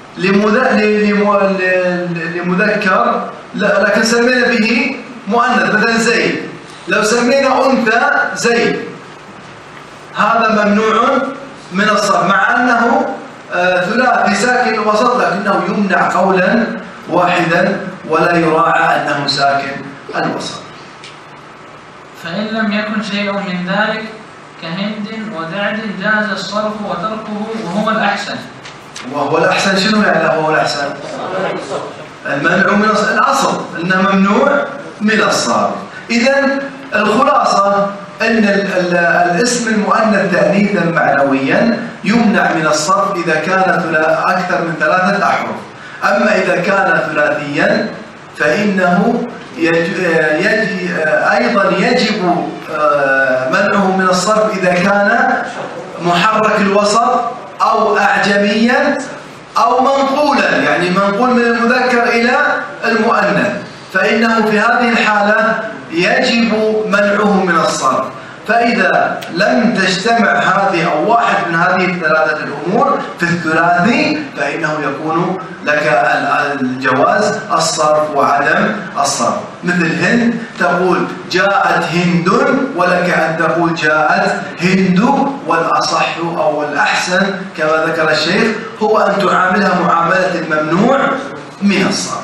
لمذكر، لكن سمينا به مؤنث مثلا زيد. لو سمينا أنثى زيد هذا ممنوع من الصرف، مع أنه ثلاثي ساكن الوسط، لكنه يمنع قولا واحدا ولا يراعى أنه ساكن الوسط. فإن لم يكن شيء من ذلك كهند ودعد جاز الصرف وتركه وهو الأحسن. وهو الأحسن شنو يعني هو الأحسن؟ المنع من الأصل إنه ممنوع من الصرف. إذن الخلاصة أن الاسم المؤنث تأنيثا معنويا يمنع من الصرف إذا كان أكثر من 3 أحرف. أما إذا كان ثلاثيا فإنه أيضا يجب منعه من الصرف إذا كان محرك الوسط أو أعجميا أو منقولا، يعني منقول من المذكر إلى المؤنث، فإنه في هذه الحالة يجب منعه من الصرف. فإذا لم تجتمع هذه أو واحد من هذه الثلاثة الأمور في الثلاثي فإنه يكون لك الجواز الصرف وعدم الصرف. مثل هند تقول جاءت هند، ولك أن تقول جاءت هند، والأصح أو الأحسن كما ذكر الشيخ هو أن تعاملها معاملة الممنوع من الصرف.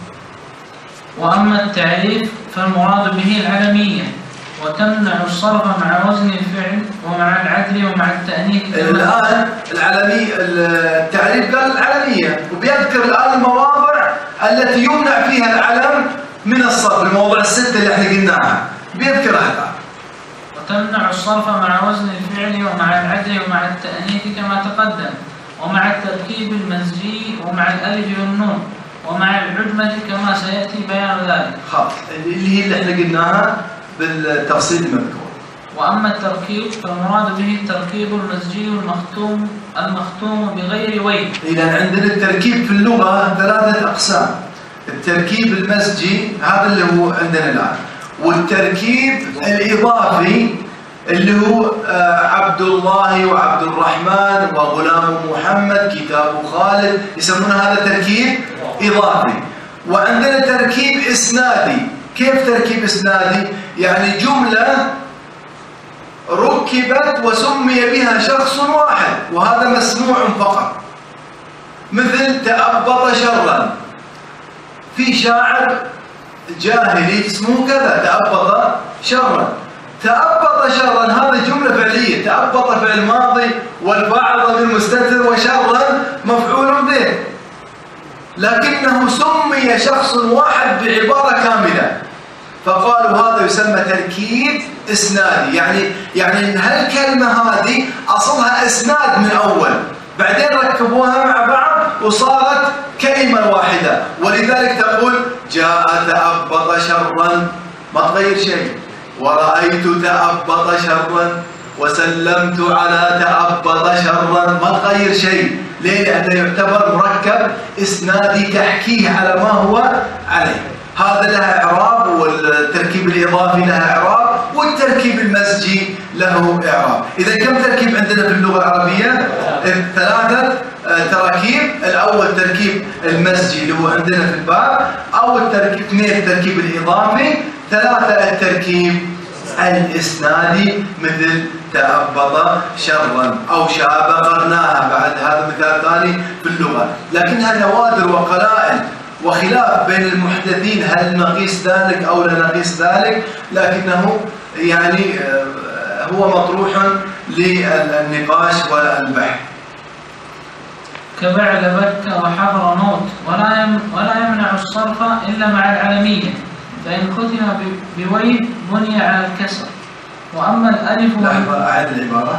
وأما التعريف فالمراد به العلمية، وتمنع الصرف مع وزن الفعل ومع العدل ومع التأنيث. الآن التعريف قال العلمية، وبيذكر الآن المواضع التي يمنع فيها العلم من الصرف، المواضع الستة اللي احنا قلناها بيذكرها الآن. وتمنع الصرف مع وزن الفعل ومع العدل ومع التأنيث كما تقدم، ومع التركيب المزجي ومع الألف والنون ومع العجمة كما سيأتي بيان ذلك. اللي هي اللي احنا قلناها بالتفصيل المذكور. وأما التركيب فالمراد به التركيب المزجي المختوم بغير وجه. إذا عندنا التركيب في اللغة 3 أقسام. التركيب المزجي هذا اللي هو عندنا الآن، والتركيب الإضافي اللي هو عبد الله وعبد الرحمن وغلام محمد كتاب خالد، يسمون هذا تركيب إضافي. وعندنا تركيب إسنادي. كيف تركيب إسنادي؟ يعني جملة ركبت وسمي بها شخص واحد وهذا مسموع فقط. مثل تأبط شرا، في شاعر جاهلي اسمه كذا تأبط شرا. تأبط شرا هذا جملة فعلية، تأبط فعل ماضي والفاعل ضمير مستتر وشرا مفعول به، لكنه سمي شخص واحد بعبارة كاملة فقالوا هذا يسمى تركيب إسنادي. يعني هالكلمة هذه أصلها إسناد من أول، بعدين ركبوها مع بعض وصارت كلمة واحدة، ولذلك تقول جاء تأبط شرا، ما تغير شيء، ورأيت تأبط شرا، وسلمت على تأبط شرا، ما تغير شيء. ليه؟ لأنه يعتبر مركب إسنادي تحكيه على ما هو عليه. هذا له إعراب، والتركيب الإضافي له إعراب، والتركيب المزجي له إعراب. إذا كم تركيب عندنا في اللغة العربية؟ 3 تراكيب. الأول تركيب المزجي اللي هو عندنا في الباب، أو 2 التركيب الإضافي، 3 التركيب الإسنادي مثل تأبط شرا أو شاب قرناها. بعد هذا مثال ثاني في اللغة، لكنها نوادر وقلائل وخلاف بين المحدثين هل نقيس ذلك أو لا نقيس ذلك، لكنه يعني هو مطروح للنقاش والبحث. كبعلبك وحضر موت، ولا يمنع الصرف إلا مع العلمية، فإن ختم بويه بني على الكسر. وأما الألف لحظة، أعد العبارة.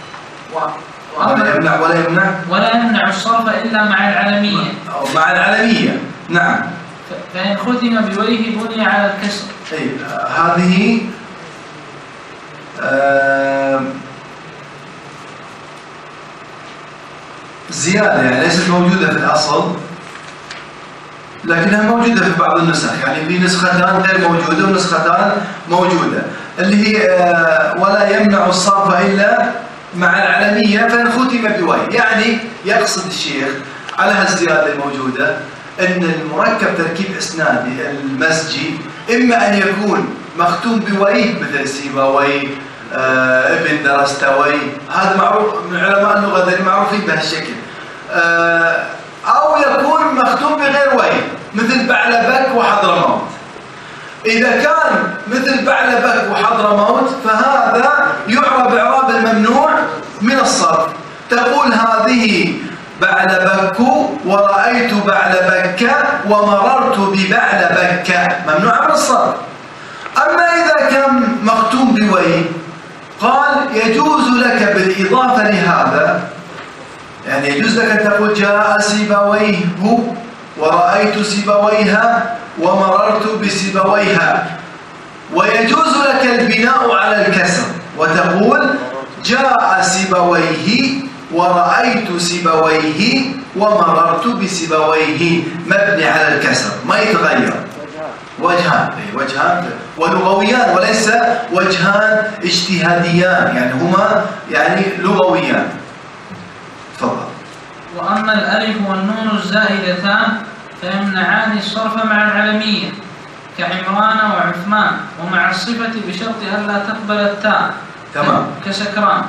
ولا يمنع الصرف إلا مع العلمية. مع العلمية، نعم. فإن ختم بويه بني على الكسر. أي هذه زيادة، يعني ليست موجودة في الأصل، لكنها موجودة في بعض النسخ. يعني في نسختان غير موجودة ونسختان موجودة، اللي هي ولا يمنع الصرف إلا مع العلمية فإن ختم بويه. يعني يقصد الشيخ على هالزيادة الموجودة أن المركب تركيب إسنادي المزجي إما أن يكون مختوم بويه مثل سيبويه، ابن درستوي، هذا معروف من علماء اللغة ذي معروفين بهالشكل، أو يكون مختوم بغير ويه مثل بعلبك وحضرموت. إذا كان مثل بعلبك وحضرموت فهذا يعرب إعراب الممنوع من الصرف. تقول هذه بعلبك ورأيت بعلبك ومررت ببعلبك، ممنوع من الصرف. أما إذا كان مختوم بويه قال يجوز لك بالإضافة لهذا، يعني يجوز لك أن تقول جاء سيبويه ورأيت سيبويها ومررت بسيبويها، ويجوز لك البناء على الكسر وتقول جاء سيبويه ورأيت سيبويه ومررت بسيبويه، مبني على الكسر ما يتغير. وجهان ولغويان وليس وجهان اجتهاديان، يعني هما يعني لغويان. تفضل. وأما الألف والنون الزائدتان فيمنعان الصرف مع العلمية كعمران وعثمان، ومع الصفة بشرط ألا تقبل التاء. تمام. كسكران.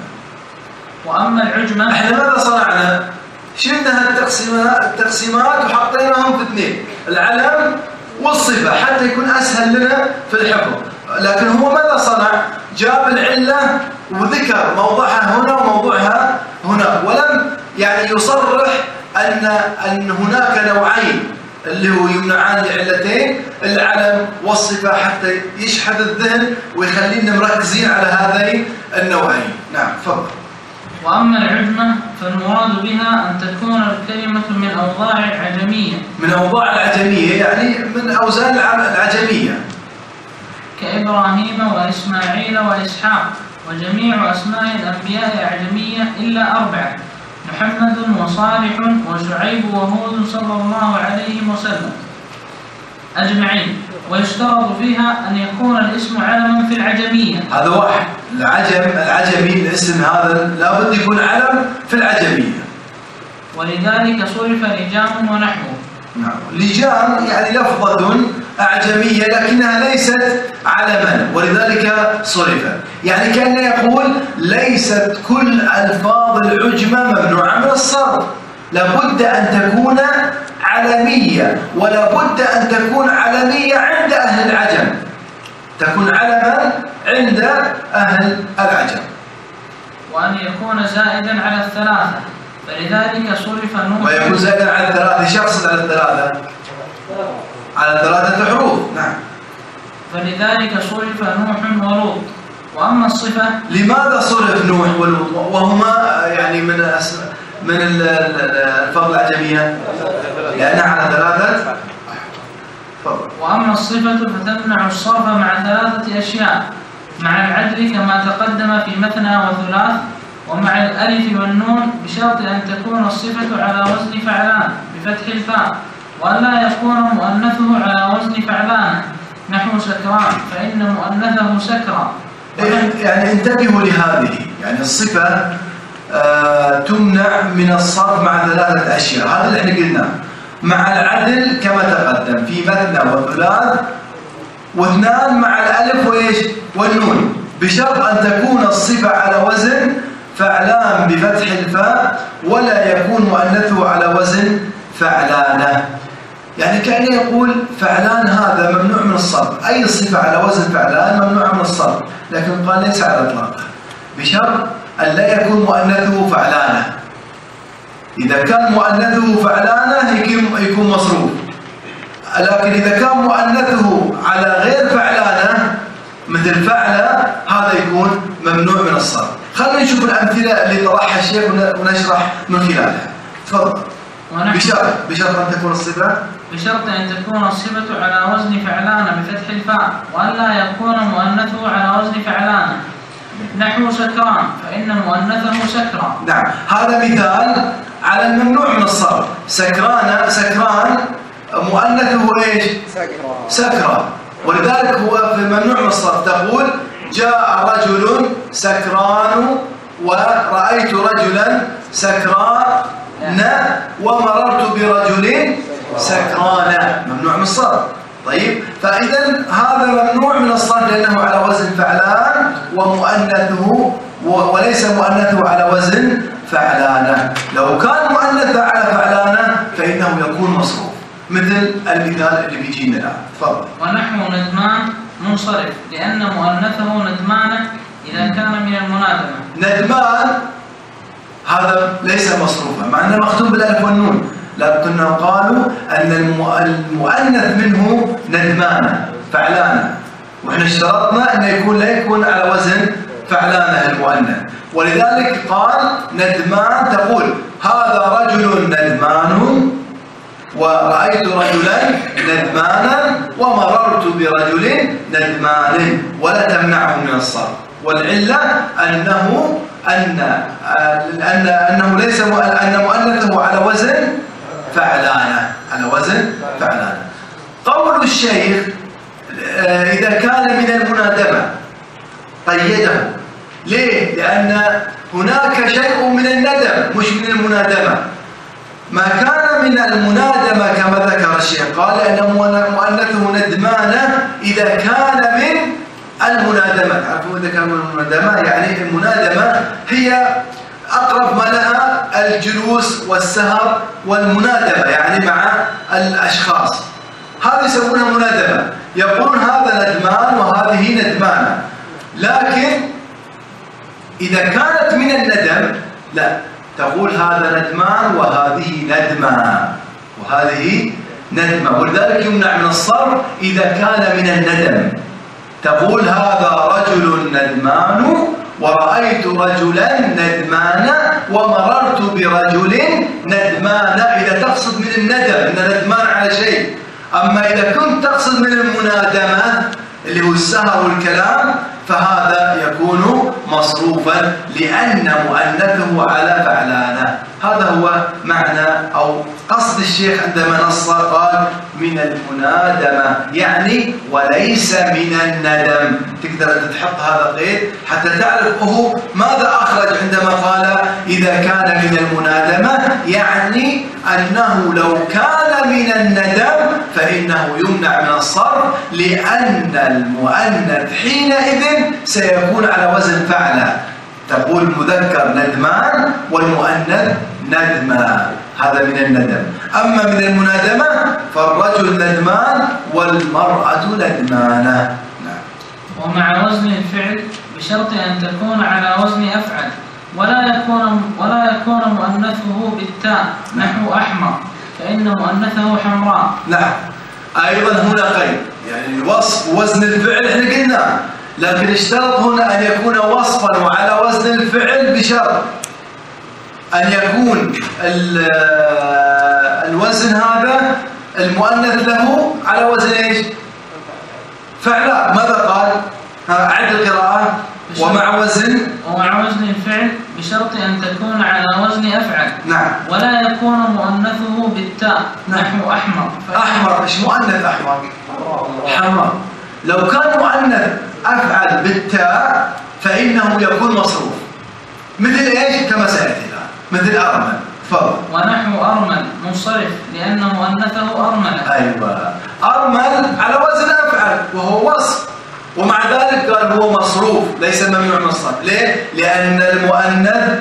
وأما العجمة، احنا ماذا صنعنا؟ شلنا التقسيمات وحطيناهم في 2، العلم والصفة، حتى يكون أسهل لنا في الحفظ. لكن هو ماذا صنع؟ جاب العلة وذكر موضعها هنا وموضوعها هنا، ولم يعني يصرح أن هناك نوعين اللي هو يمنعان لعلتين، العلم والصفة، حتى يشحذ الذهن ويخلينا مركزين على هذين النوعين. نعم، تفضل. وأما العجمة فالمراد بها أن تكون الكلمة من أوضاع العجمية. من أوضاع العجمية يعني من أوزان العجمية، كإبراهيم وإسماعيل وإسحاق، وجميع أسماء الأنبياء أعجمية إلا 4: محمد وصالح وشعيب وهود صلى الله عليه وسلم أجمعين. ويشترط فيها أن يكون الاسم علما في العجمية. هذا واحد. العجمي الاسم هذا لابد يكون علم في العجمية. ولذلك صرف لجام ونحوه. نعم، لجام يعني لفظة أعجمية لكنها ليست علما، ولذلك صرف. يعني كأنه يقول ليست كل ألفاظ العجمة ممنوعة من الصرف، لابد أن تكون علمية، ولابد أن تكون علمية عند أهل العجم، تكون علما عند أهل العجم. وأن يكون زائدا على 3، فلذلك صرف نوح. ويكون زائدا على 3، شخص على 3، على 3 حروف. نعم. فلذلك صرف نوح ولوط. وأما الصفة، لماذا صرف نوح ولوط وهما يعني من الألفاظ العجمية؟ لأنها على 3. وأما الصفة فتمنع الصرف مع 3 أشياء: مع العدل كما تقدم في مثنى وثلاث، ومع الألف والنون بشرط أن تكون الصفة على وزن فعلان بفتح الفاء، وألا يكون مؤنثه على وزن فعلان نحو سكران فإن مؤنثه سكرى. يعني انتبهوا لهذه، يعني الصفة تمنع من الصرف مع ثلاثة أشياء، هذا اللي احنا قلناه. مع العدل كما تقدم في مثنى وثلاث، واثنان مع الألف وإيش والنون، بشرط أن تكون الصفة على وزن فعلان بفتح الفاء، ولا يكون مؤنثه على وزن فعلانة. يعني كأنه يقول فعلان هذا ممنوع من الصرف، أي صفة على وزن فعلان ممنوع من الصرف، لكن قال ليس على الإطلاق، بشرط أن لا يكون مؤنثه فعلانة. إذا كان مؤنثه فعلانة يكون مصروف، لكن إذا كان مؤنثه على غير فعلانة مثل فعلة هذا يكون ممنوع من الصرف. خلينا نشوف الأمثلة اللي طرحها الشيخ ونشرح من خلالها. تفضل. بشرط أن تكون الصفة على وزن فعلانة بفتح الفاء، وألا يكون مؤنثه على وزن فعلانة نحو سكران فإن مؤنثه سكرى. نعم، هذا مثال على الممنوع من الصرف. سكران مؤنثه ايش؟ سكرى، ولذلك هو في الممنوع من الصرف تقول جاء رجل سكران ورأيت رجلا سكران ومررت برجل سكران، ممنوع من الصرف. طيب، فإذا هذا ممنوع من الصرف لأنه على وزن فعلان ومؤنثه وليس مؤنثه على وزن فعلانة. لو كان مؤنثه على فعلانة فإنه يكون مصروف، مثل المثال اللي بيجينا الآن. تفضل. ونحو ندمان منصرف لأن مؤنثه ندمان إذا كان من المنادمة. ندمان هذا ليس مصروفا مع أنه مختوم بالألف والنون، لكنهم قالوا أن المؤنث منه ندمانة فعلانة، وإحنا اشترطنا أن لا يكون على وزن فعلانة المؤنث، ولذلك قال ندمان تقول هذا رجل ندمان ورأيت رجلا ندمانا ومررت برجل ندمان، ولا تمنعه من الصرف. والعلة أنه ليس أن مؤنثه على وزن فعلانة، قول الشيخ إذا كان من المنادمة قيده. ليه؟ لأن هناك شيء من الندم مش من المنادمة. ما كان من المنادمة كما ذكر الشيخ قال أن مؤنثه ندمانة إذا كان من المنادمة. تعرفون إذا كان من المنادمة يعني المنادمة هي أقرب ما لها الجلوس والسهر والمنادمة، يعني مع الأشخاص، هذه يسمونها منادمة. يقولون هذا ندمان وهذه ندمانة. لكن إذا كانت من الندم لا، تقول هذا ندمان وهذه ندمة، ولذلك يمنع من الصرف إذا كان من الندم. تقول هذا رجل ندمان ورأيت رجلا ندمانا ومررت برجل ندمانا، إذا تقصد من الندم أن ندمان على شيء. أما إذا كنت تقصد من المنادمة اللي هو السهر والكلام فهذا يكون مصروفا لأن مؤنثه على فعلانة. هذا هو معنى أو قصد الشيخ عندما نص قال من المنادمة، يعني وليس من الندم. تقدر أن تحط هذا قيد حتى تعرف ماذا أخرج عندما قال إذا كان من المنادمة، يعني أنه لو كان من الندم فإنه يمنع من الصرف لأن المؤنث حينئذ سيكون على وزن فعلة. تقول المذكر ندمان والمؤنث ندما، هذا من الندم. أما من المنادمة فالرجل ندمان والمرأة ندمانة. ومع وزن الفعل بشرط أن تكون على وزن أفعل ولا يكون مؤنثه بالتاء نحو أحمر فإن مؤنثه حمراء. نعم، أيضا هنا قيد، يعني الوصف وزن الفعل احنا قلنا، لكن اشترط هنا أن يكون وصفا وعلى وزن الفعل بشرط أن يكون الوزن هذا المؤنث له على وزن ايش؟ فعلاء. ماذا قال؟ عد القراءات. ومع وزن الفعل بشرط أن تكون على وزن أفعل. نعم. ولا يكون مؤنثه بالتاء. نعم. نحو أحمر. أحمر إيش مؤنث أحمر؟ حمر. لو كان مؤنث أفعل بالتاء فإنه يكون مصروف. مثل إيش؟ كما سيأتي الآن. مثل أرمل. تفضل. ونحو أرمل منصرف لأن مؤنثه أرملة. أيوة. أرمل على وزن أفعل وهو وصف، ومع ذلك قال هو مصروف ليس ممنوع من الصرف. ليه؟ لأن المؤنث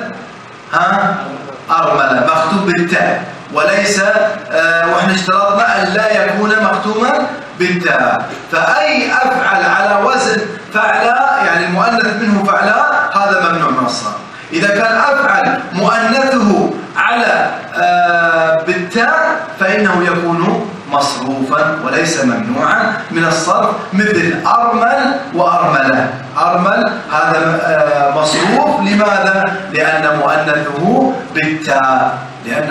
أرملة مكتوب بالتاء وليس وإحنا اشترطنا أن لا يكون مكتوما بالتاء. فأي أفعل على وزن فعلاء يعني المؤنث منه فعلاء هذا ممنوع من الصرف. إذا كان أفعل مؤنثه على بالتاء فإنه يكون مصروفا وليس ممنوعا من الصرف. مثل أرمل وأرملة. أرمل هذا مصروف. لماذا؟ لأن مؤنثه بالتاء.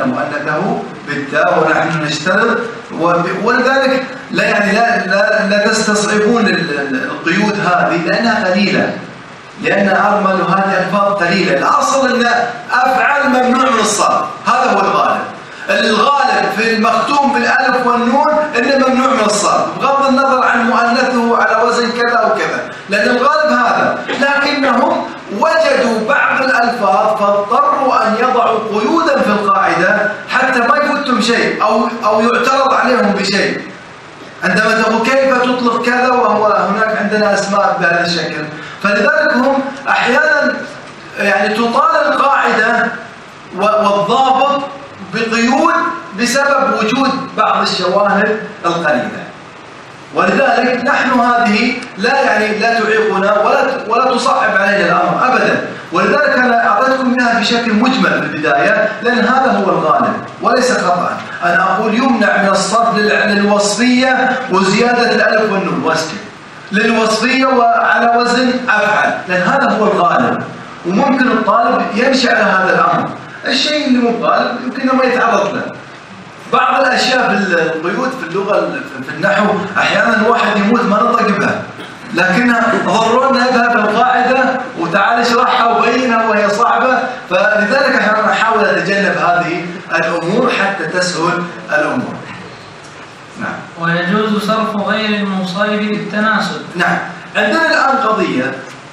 ونحن نشترط ولذلك لا تستصعبون القيود هذه لأنها قليلة. لأن أرمل هذه ألفاظ قليلة. الأصل أن أفعل ممنوع من الصرف. هذا هو الغالب. الغالب في المختوم بالألف والنون إنه ممنوع من الصرف بغض النظر عن مؤنثه على وزن كذا وكذا، لأن الغالب هذا. لكنهم وجدوا بعض الألفاظ فاضطروا أن يضعوا قيودا في القاعدة حتى ما يفوتهم شيء أو يعترض عليهم بشيء. عندما تقول كيف تطلق كذا وهو هناك عندنا أسماء بهذا الشكل، فلذلك هم أحيانا يعني تطال القاعدة والضابط بقيود بسبب وجود بعض الشواهد القليلة. ولذلك نحن هذه لا تعيقنا ولا تصعب علينا الأمر أبدا. ولذلك أنا أعطيتكم إياها بشكل مجمل في البداية لأن هذا هو الغالب وليس خطأ. أنا أقول يمنع من الصرف للوصفية وزيادة الألف والنون واسكت للوصفية وعلى وزن أفعل، لأن هذا هو الغالب. وممكن الطالب يمشي على هذا الأمر. الشيء اللي مو غالب يمكن ما يتعرض له. بعض الأشياء في القيود في اللغة في النحو أحيانا الواحد يموت ما نطق بها، لكنها ضرونا بها بالقاعدة وتعال اشرحها وبينها وهي صعبة. فلذلك احنا نحاول نتجنب هذه الأمور حتى تسهل الأمور. نعم. ويجوز صرف غير المنصرف للتناسب. نعم. عندنا الآن قضية،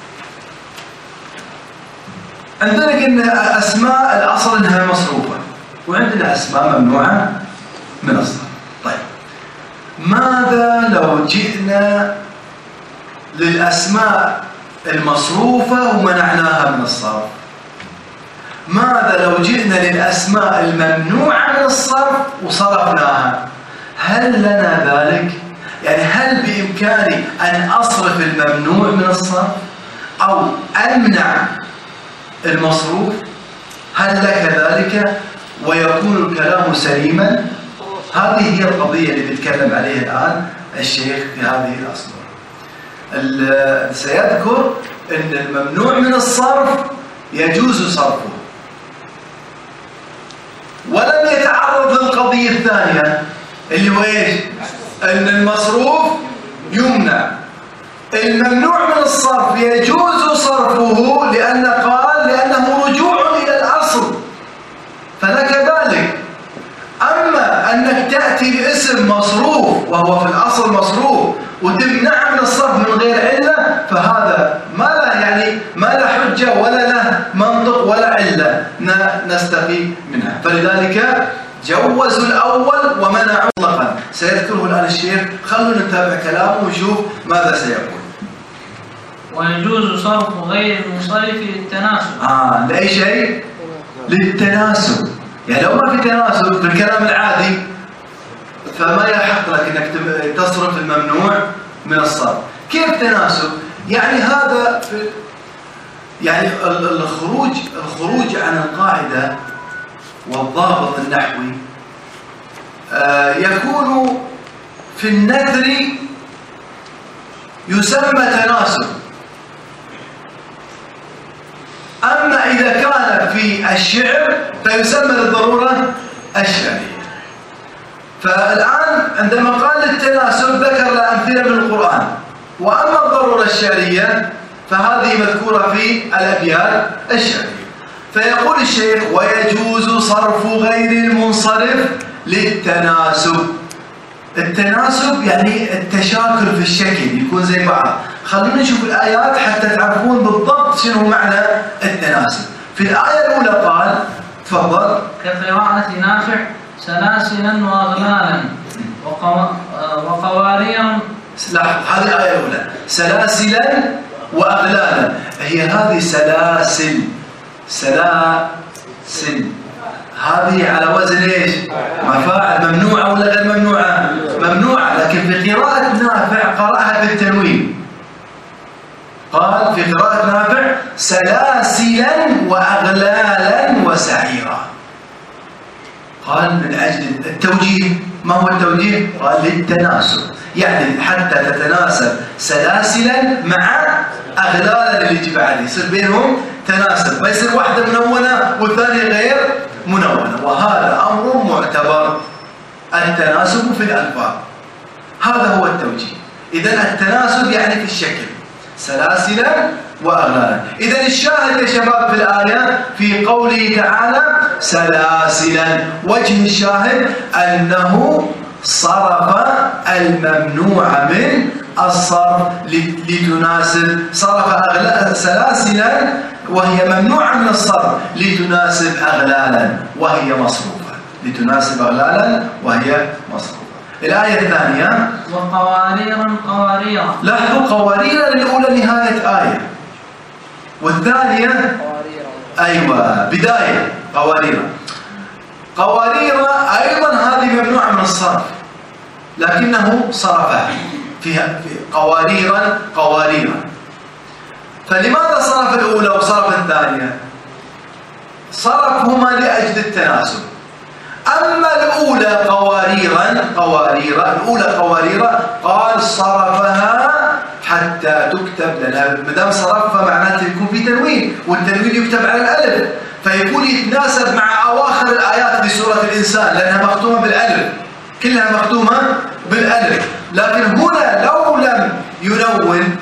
عندنا قلنا أسماء الأصل أنها مصروفة وعندنا أسماء ممنوعة من الصرف. طيب ماذا لو جئنا للأسماء المصروفة ومنعناها من الصرف؟ ماذا لو جئنا للأسماء الممنوعة من الصرف وصرفناها؟ هل لنا ذلك؟ يعني هل بإمكاني أن أصرف الممنوع من الصرف أو أمنع المصروف؟ هل لك ذلك ويكون الكلام سليما؟ هذه هي القضية اللي بيتكلم عليها الآن الشيخ في هذه الأصدار. سيذكر أن الممنوع من الصرف يجوز صرفه، ولم يتعرض للقضية الثانية اللي هو إيش؟ أن المصروف يمنع. الممنوع من الصرف يجوز صرفه لأنه رجوع إلى الأصل، فلك ذلك. أما أنك تأتي باسم مصروف وهو في الأصل مصروف وتمنع من الصرف من غير علة فهذا ما له حجة ولا له منطق ولا علة نستقي منها. فلذلك جوزوا الأول ومنعوا مطلقا. سيذكره الآن الشيخ، خلونا نتابع كلامه ونشوف ماذا سيقول. ويجوز صرف غير المنصرف للتناسب. لأي شيء؟ للتناسب. يعني لو ما في تناسب في الكلام العادي فما يحق لك أنك تصرف الممنوع من الصرف. كيف تناسب؟ يعني هذا يعني الخروج عن القاعدة والضابط النحوي يكون في النثر يسمى تناسب. أما إذا كان في الشعر فيسمى للضرورة الشعرية. فالآن عندما قال التناسب ذكر أمثلة من القرآن، وأما الضرورة الشعرية فهذه مذكورة في الأبيات الشعرية. فيقول الشيخ: ويجوز صرف غير المنصرف للتناسب. التناسب يعني التشاكل في الشكل، يكون زي بعض. خلونا نشوف الآيات حتى تعرفون بالضبط شنو معنى التناسب. في الآية الأولى قال، تفضل: كقراءة نافع سلاسلا وأغلالا وقوارير. لاحظ هذه الآية الأولى، سلاسلا وأغلالا. هي هذه سلاسل، سلاسل، هذه على وزن ايش؟ مفاعل. ممنوعة ولا غير ممنوعة؟ ممنوعة. لكن في قراءة نافع قرأها بالتنوين. قال في قراءة نافع سلاسلا وأغلالا وسعيرا. قال من أجل التوجيه. ما هو التوجيه؟ قال للتناسب، يعني حتى تتناسب سلاسلا مع أغلالا اللي يجي بعد، يصير بينهم تناسب، ما يصير واحدة منونة والثانية غير منونة. وهذا أمر معتبر، التناسب في الألفاظ، هذا هو التوجيه. إذن التناسب يعني في الشكل، سلاسلا وأغلالا. إذن الشاهد يا شباب في الآية في قوله تعالى سلاسلا، وجه الشاهد أنه صرف الممنوع من الصرف لتناسب، صرف سلاسلا وهي ممنوعة من الصرف لتناسب أغلالا وهي مصروفة، لتناسب أغلالا وهي مصروفة. الآية الثانية وقوارير قوارير. لاحظوا قوارير الأولى نهاية آية، والثانية أيوة بداية قوارير. قوارير أيضا هذه ممنوعة من الصرف لكنه صرفها فيها قواريرا قواريرا. فلماذا صرف الأولى وصرف الثانية؟ صرفهما لأجل التناسب. أما الأولى قواريرا قواريرا، الأولى قواريرا قال صرفها حتى تكتب لنا، ما دام صرفها معناته يكون في تنوين، والتنوين يكتب على الألف، فيكون يتناسب مع أواخر الآيات في سورة الإنسان لأنها مختومة بالألف، كلها مختومة بالألف. لكن هنا لو لم ينون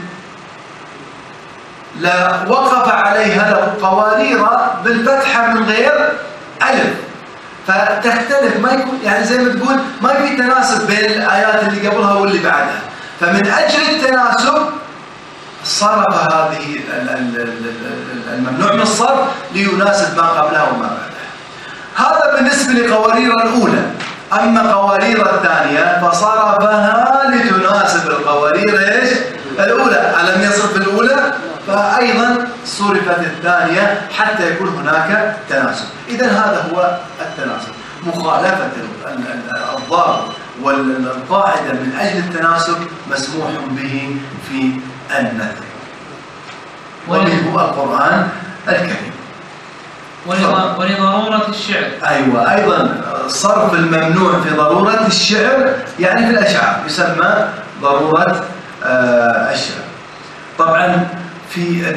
لوقف عليها له قوارير بالفتحة من غير ألف، فتختلف، ما يكون يعني زي ما تقول ما في تناسب بين الآيات اللي قبلها واللي بعدها. فمن أجل التناسب صرف هذه الممنوع من الصرف ليناسب ما قبلها وما بعدها. هذا بالنسبة لقوارير الأولى. أما قوارير الثانية فصرفها لتناسب القوارير إيش؟ الأولى. ألم يصرف الأولى؟ فأيضا صرفت الثانية حتى يكون هناك تناسب. إذن هذا هو التناسب، مخالفة الضابط والقاعدة من أجل التناسب مسموح به في النثر، ومنه القرآن الكريم. ولضرورة الشعر. أيوة، أيضا صرف الممنوع في ضرورة الشعر يعني في الأشعار يسمى ضرورة الشعر. طبعا في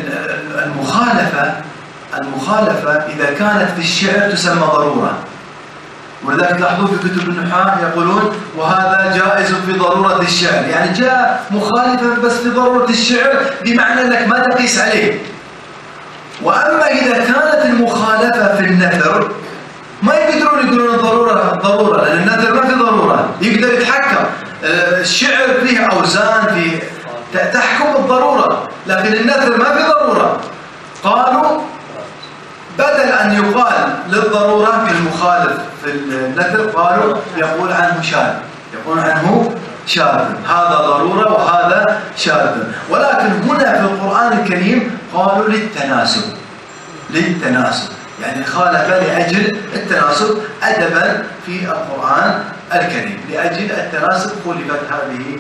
المخالفة إذا كانت في الشعر تسمى ضرورة، ولذلك تلاحظون في كتب النحاة يقولون وهذا جائز في ضرورة الشعر، يعني جاء مخالفا بس في ضرورة الشعر بمعنى أنك ما تقيس عليه. وأما إذا كانت المخالفة في النثر ما يقدرون يقولون ضرورة لأن النثر ما في ضرورة، يقدر يتحكم. الشعر فيه أوزان، فيه تحكم الضرورة، لكن النثر ما في ضرورة. قالوا بدل أن يقال للضرورة في المخالف في النثر قالوا يقول عنه شاذ، يقول عنه شاذ، هذا ضرورة وهذا شاذ. ولكن هنا في القرآن الكريم قالوا للتناسب، يعني خالف لأجل التناسب أدبا في القرآن الكريم، لأجل التناسب خلفت هذه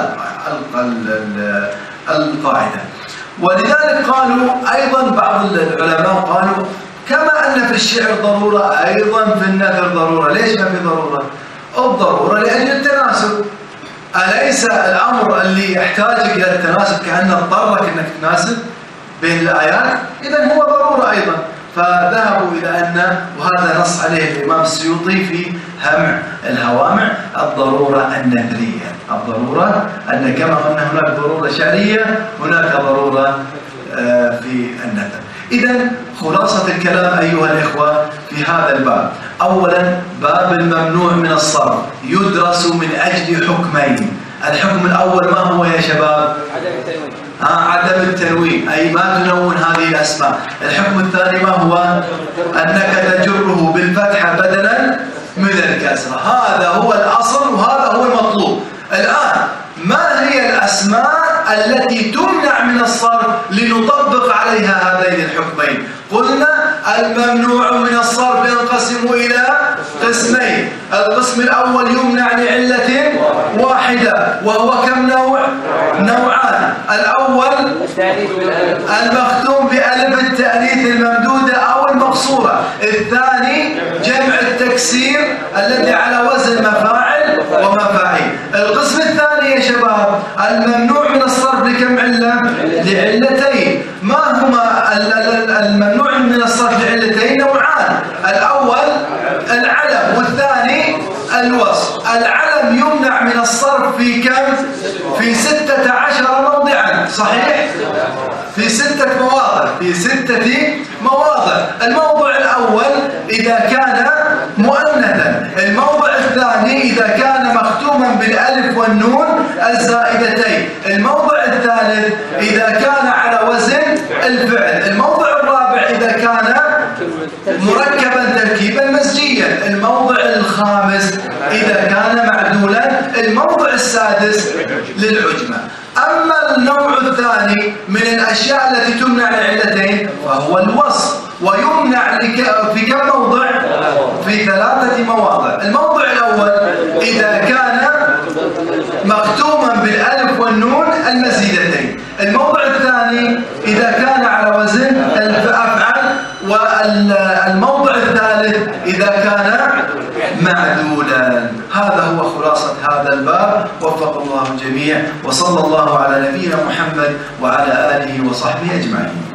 القاعدة. ولذلك قالوا أيضا بعض العلماء قالوا كما أن في الشعر ضرورة أيضا في النثر ضرورة. ليش ما في ضرورة؟ الضرورة لأجل التناسب. أليس الأمر اللي يحتاجك إلى التناسب كأن اضطرك أنك تناسب بين الآيات؟ إذن هو ضرورة أيضا. فذهبوا إلى أن، وهذا نص عليه الإمام السيوطي في همع الهوامع، الضرورة النثرية. الضرورة أن كما أن هناك ضرورة شعرية هناك ضرورة في النثر. إذن خلاصة الكلام أيها الإخوة في هذا الباب، أولا باب الممنوع من الصرف يدرس من أجل حكمين. الحكم الأول ما هو يا شباب؟ عدم التنوين، أي ما تنون هذه الأسماء. الحكم الثاني ما هو؟ أنك تجره بالفتحة بدلا من الكسرة. هذا هو الأصل وهذا هو المطلوب. الآن ما هي الأسماء التي تمنع من الصرف لنطبق عليها هذين الحكمين؟ قلنا الممنوع من الصرف ينقسم إلى قسمين. القسم الأول يمنع لعلة واحدة، وهو كم نوع؟ نوعان. الأول المختوم بألف التأنيث الممدودة أو المقصورة. الثاني جمع التكسير الذي على وزن مفاعل ومفاعيل. القسم الثاني يا شباب الممنوع من الصرف لكم علة؟ لعلتين. ما هما الممنوع من الصرف لعلتين؟ نوعان. الأول العلم والثاني الوصف. العلم يمنع من الصرف في كم؟ في 16 موضعا، صحيح؟ في 6 مواضع، في 6 مواضع. الموضع الأول إذا كان مؤنثا، الموضع الثاني إذا كان مختوما بالألف والنون الزائدتين، الموضع الثالث إذا كان على وزن الفعل، الموضع الرابع إذا كان مركبا تركيبا مزجيا، الموضع الخامس إذا كان معدولا، الموضع السادس للعجمة. أما النوع الثاني من الأشياء التي تمنع لعلتين فهو الوصف، ويمنع في كم موضع؟ في 3 مواضع. الموضع الأول إذا كان مختوما بالألف والنون المزيدتين، الموضع الثاني إذا كان على وزن الأفعل، والموضع الثالث إذا كان معدولا. هذا هو خلاصة هذا الباب. وفق الله الجميع، وصلى الله على نبينا محمد وعلى آله وصحبه أجمعين.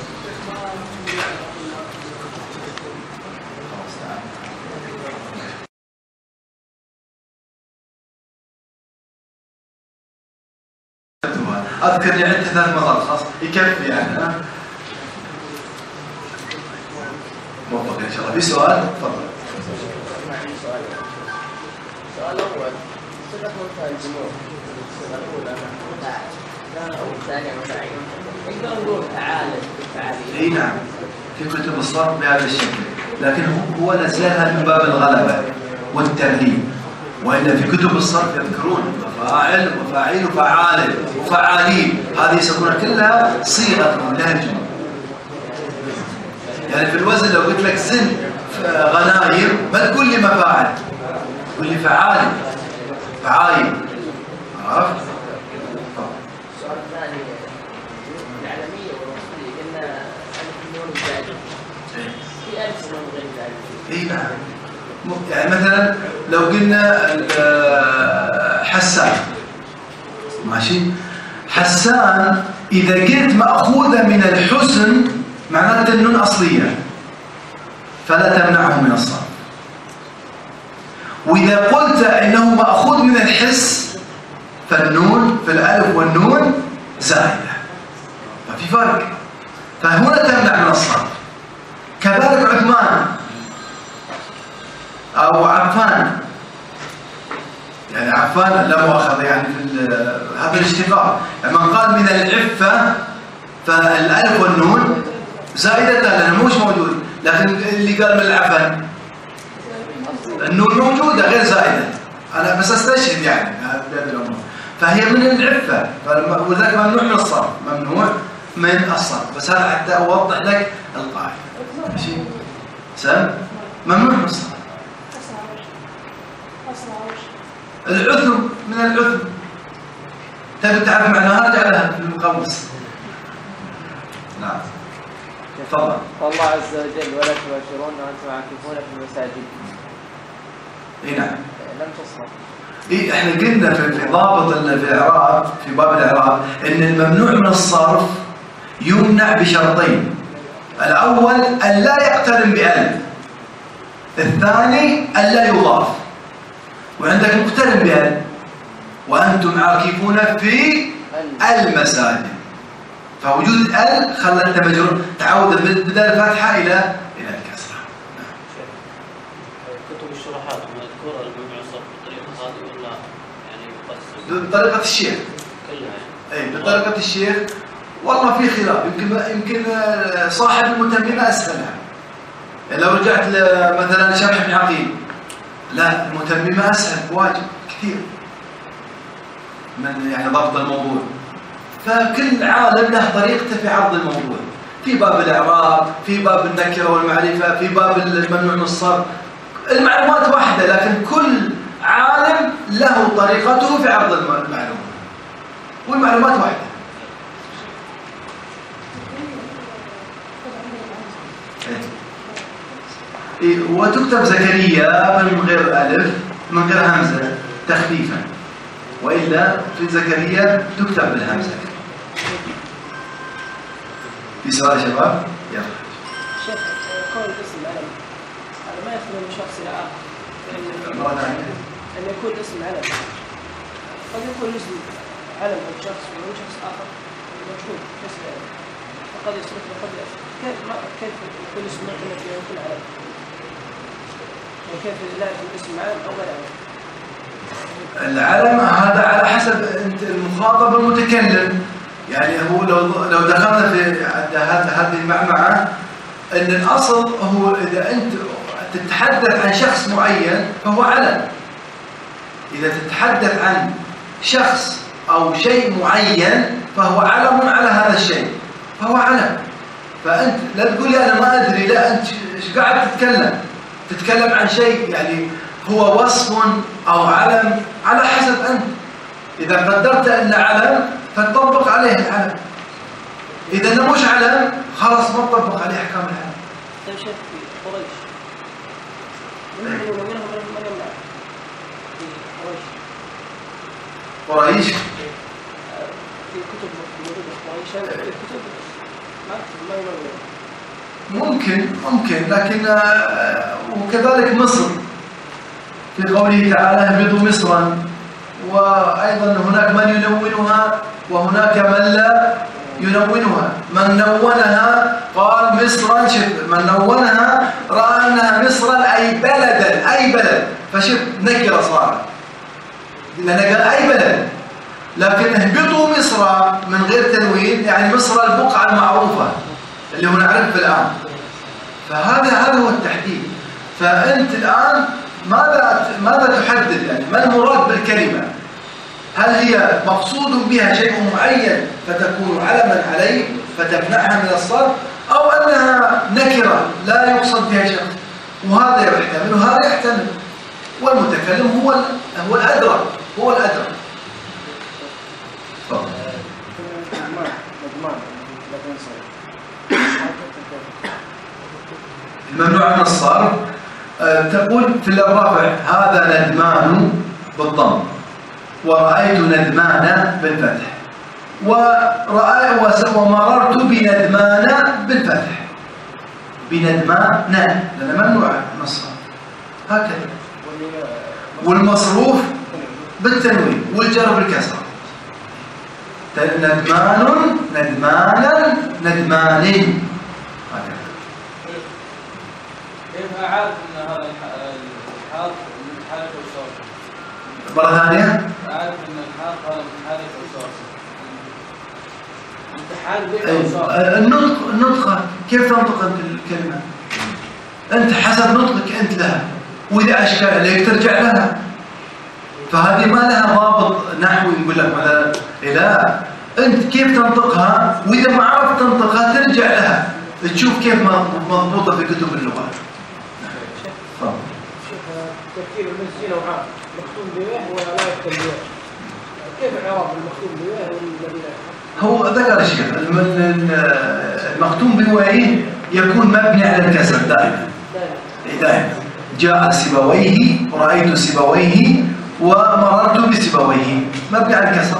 أذكر لي عدة 3 مرات خلاص يكفي يعني. موفق إن شاء الله. في سؤال؟ تفضل. السؤال الأول صفة منتهى الجموع، الصفة الأولى فاعل أو الثانية مفاعيل، نقدر نقول فعال فعالية. اي نعم، في كتب الصرف بهذا الشكل، لكن هو نزلها من باب الغلبة والتغليب، وإلا في كتب الصرف يذكرون فاعل وفاعيل وفعال وفعالين، هذه يسمونها كلها صيغة لهجة. يعني في الوزن لو قلت لك زن غنايم ما تقول لي مفاعل، تقول لي فعال فعايل. عرفت؟ السؤال الثاني العالمية والوصفية، قلنا ألف النون الزائدة، في ألف نون غير زائدة. اي نعم. يعني مثلا لو قلنا حسان، ماشي؟ حسان إذا قلت مأخوذة من الحسن معناته النون أصلية فلا تمنعه من الصرف. وإذا قلت إنه مأخوذ من الحس فالنون في الألف والنون زائدة، ففي فرق، فهنا تمنع من الصرف. كذلك عثمان أو عفان، يعني عفان لا مؤاخذة يعني في هذا الاشتقاق، لما قال من العفة فالألف والنون زائدة لأنه مش موجود، لكن اللي قال من العفن النون موجودة غير زائدة. أنا بس أستشهد يعني هذا الأمر، فهي من العفة، ولذلك ممنوع من الصرف، ممنوع من الصرف. بس هذا حتى أوضح لك القاعدة. ماشي؟ سام ممنوع من الصرف. العثم من العثم، تبي تعرف معناها جعلها في المقاموس. نعم تفضل. الله عز وجل ولا تباشرون وانتم عاكفون في المساجد. اي نعم. لم تصرف. اي احنا قلنا في ضابط الاعراب، في باب الاعراب، ان الممنوع من الصرف يمنع بشرطين. الاول ان لا يقترن بألف، الثاني ان لا يضاف. وعندك مقترن بألف، وانتم عاكفون في المساجد، فوجود ال خلتها مجرور، تعود بدل الفتحة إلى الكسرة. كتب الشروحات مذكورة الممنوع الصرف بالطريقة هذه ولا يعني يقسم؟ بطريقة الشيخ كلها يعني. أي بطريقة الشيخ. والله في خلاف، يمكن صاحب المتممة أسهلها. يعني لو رجعت مثلا شرح ابن عقيل، لا المتممة أسهل واجب كثير من يعني ضبط الموضوع. فكل عالم له طريقته في عرض الموضوع، في باب الإعراب، في باب النكرة والمعرفة، في باب الممنوع من الصرف. المعلومات واحدة لكن كل عالم له طريقته في عرض المعلومة، والمعلومات واحدة. وتكتب زكريا من غير ألف من غير همزة تخفيفا، وإلا في زكريا تكتب بالهمزة. في سؤال يا شباب؟ يلا. شيخ قول اسم علم هذا ما يخدم من شخص إلى آخر، مرة ثانية. أن يكون اسم علم قد يكون اسم علم من شخص ومن شخص آخر مجهول كاسم علم، فقد يصرف وقد كيف يكون اسم معتمد في يكون علم؟ كيف لا يكون اسم علم أو غير علم؟ العلم هذا على حسب انت المخاطب المتكلم. يعني هو لو دخلنا في هذه المعمعة ان الاصل هو اذا انت تتحدث عن شخص معين فهو علم. اذا تتحدث عن شخص او شيء معين فهو علم على هذا الشيء، فهو علم. فانت لا تقول لي انا ما ادري، لا انت ايش قاعد تتكلم عن شيء يعني هو وصف أو علم على حسب أنت. إذا قدرت أن علم فتطبق عليه العلم، إذا أنه مش علم خلاص ما تطبق عليه أحكام العلم. طيب شيخ في قريش منهم من يمنع في قريش في كتب موجودة قريش في كتب ما تكتب ما ينوع. ممكن لكن وكذلك مصر في قوله تعالى اهبطوا مصرا، وأيضا هناك من ينونها وهناك من لا ينونها. من نونها قال مصرا، شف من نونها رأى أنها مصرا أي بلدا، أي بلد، فشف نكرة صارت لأنه قال أي بلد. لكن اهبطوا مصر من غير تنوين يعني مصر البقعة المعروفة اللي هو نعرفها الآن. فهذا هو التحديد. فأنت الآن ماذا تحدد؟ يعني ما المراد بالكلمة؟ هل هي مقصود بها شيء معين فتكون علما عليه فتمنعها من الصرف، أو أنها نكرة لا يقصد بها شيء؟ وهذا يحتمل وهذا يحتمل، والمتكلم هو الأدرى، هو الأدرى. الممنوع من الصرف تقول في الرفع هذا ندمان بالضم، ورأيت ندمان بالفتح، ومررت بندمان بالفتح. بندمان لأنه ممنوع من الصرف هكذا. والمصروف بالتنوين والجر بالكسر. ندمان ندمانا ندمانين هكذا. كيف أعرف أن هذا الحرف من حالة الصرف؟ مرة ثانية؟ أعرف أن الحرف هذا من حالة الصرف. امتحان النطق كيف تنطق أنت الكلمة؟ أنت حسب نطقك أنت لها، وإذا أشكال عليك ترجع لها. فهذه ما لها ضابط نحوي يقول لك مثلا لا، أنت كيف تنطقها، وإذا ما عرفت تنطقها ترجع لها تشوف كيف مضبوطة في كتب اللغات. تفكير المسجد نوعان، مختوم بواه ولا يكتب بواه. كيف إعراب المختوم بواه والذي لا؟ هو ذكر الشيخ المختوم بواه يكون مبني على الكسر دائما. جاء سيبويه ورأيت سيبويه ومررت بسيبويه، مبني على الكسر.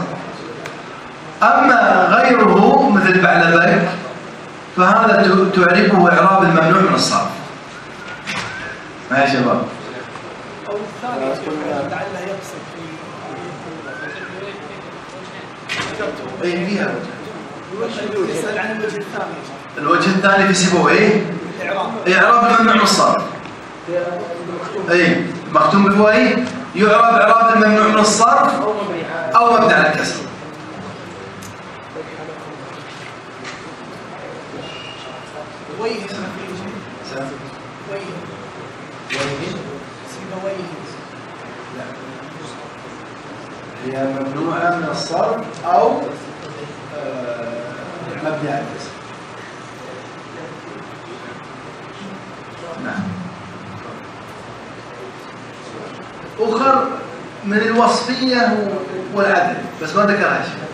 أما غيره مثل بعلبك فهذا تعرفه إعراب الممنوع من الصرف. ما يا شباب؟ أو الثاني لعله يقصد في فيها يسأل عن الوجه الثاني. الوجه الثاني في سيبويه إعراب الممنوع من الصرف. أي مختوم بفويه يعرب إعراب الممنوع من الصرف أو مبني على الكسر. هي ممنوعة من الصرف أو مبني على الكسر. نعم. أخر من الوصفية والعدل بس ما ذكرها شيء.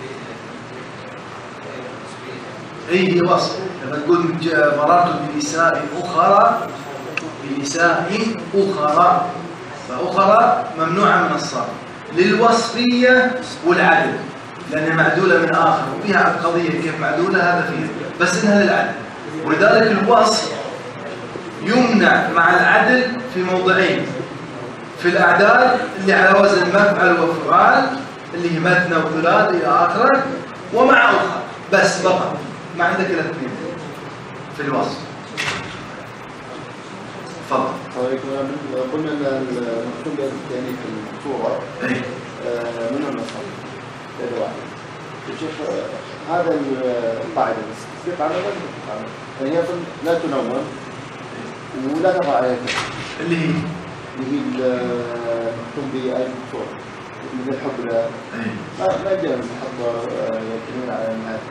هي وصف لما تقول مررت بنساء أخرى فأخرى ممنوعة من الصرف للوصفية والعدل لأنها معدولة من آخر وفيها قضية كيف معدولة هذا فيها بس إنها للعدل. ولذلك الوصف يمنع مع العدل في موضعين في الأعداد اللي على وزن مفعل وفعال اللي هي مثنى وثلاث إلى آخره ومع أخرى بس فقط ما عندك إلا اثنين في الوصف. تفضل. طيب قلنا ان المكتوب الثاني في الصوره من النصب هذا واحد. الشيخ هذا القاعده بس تصدق على يعني هي لا تنون ولا تقع عليها اللي هي المكتوب بالصوره من الحب لا ما جاء من الحب يكونون على النهايه.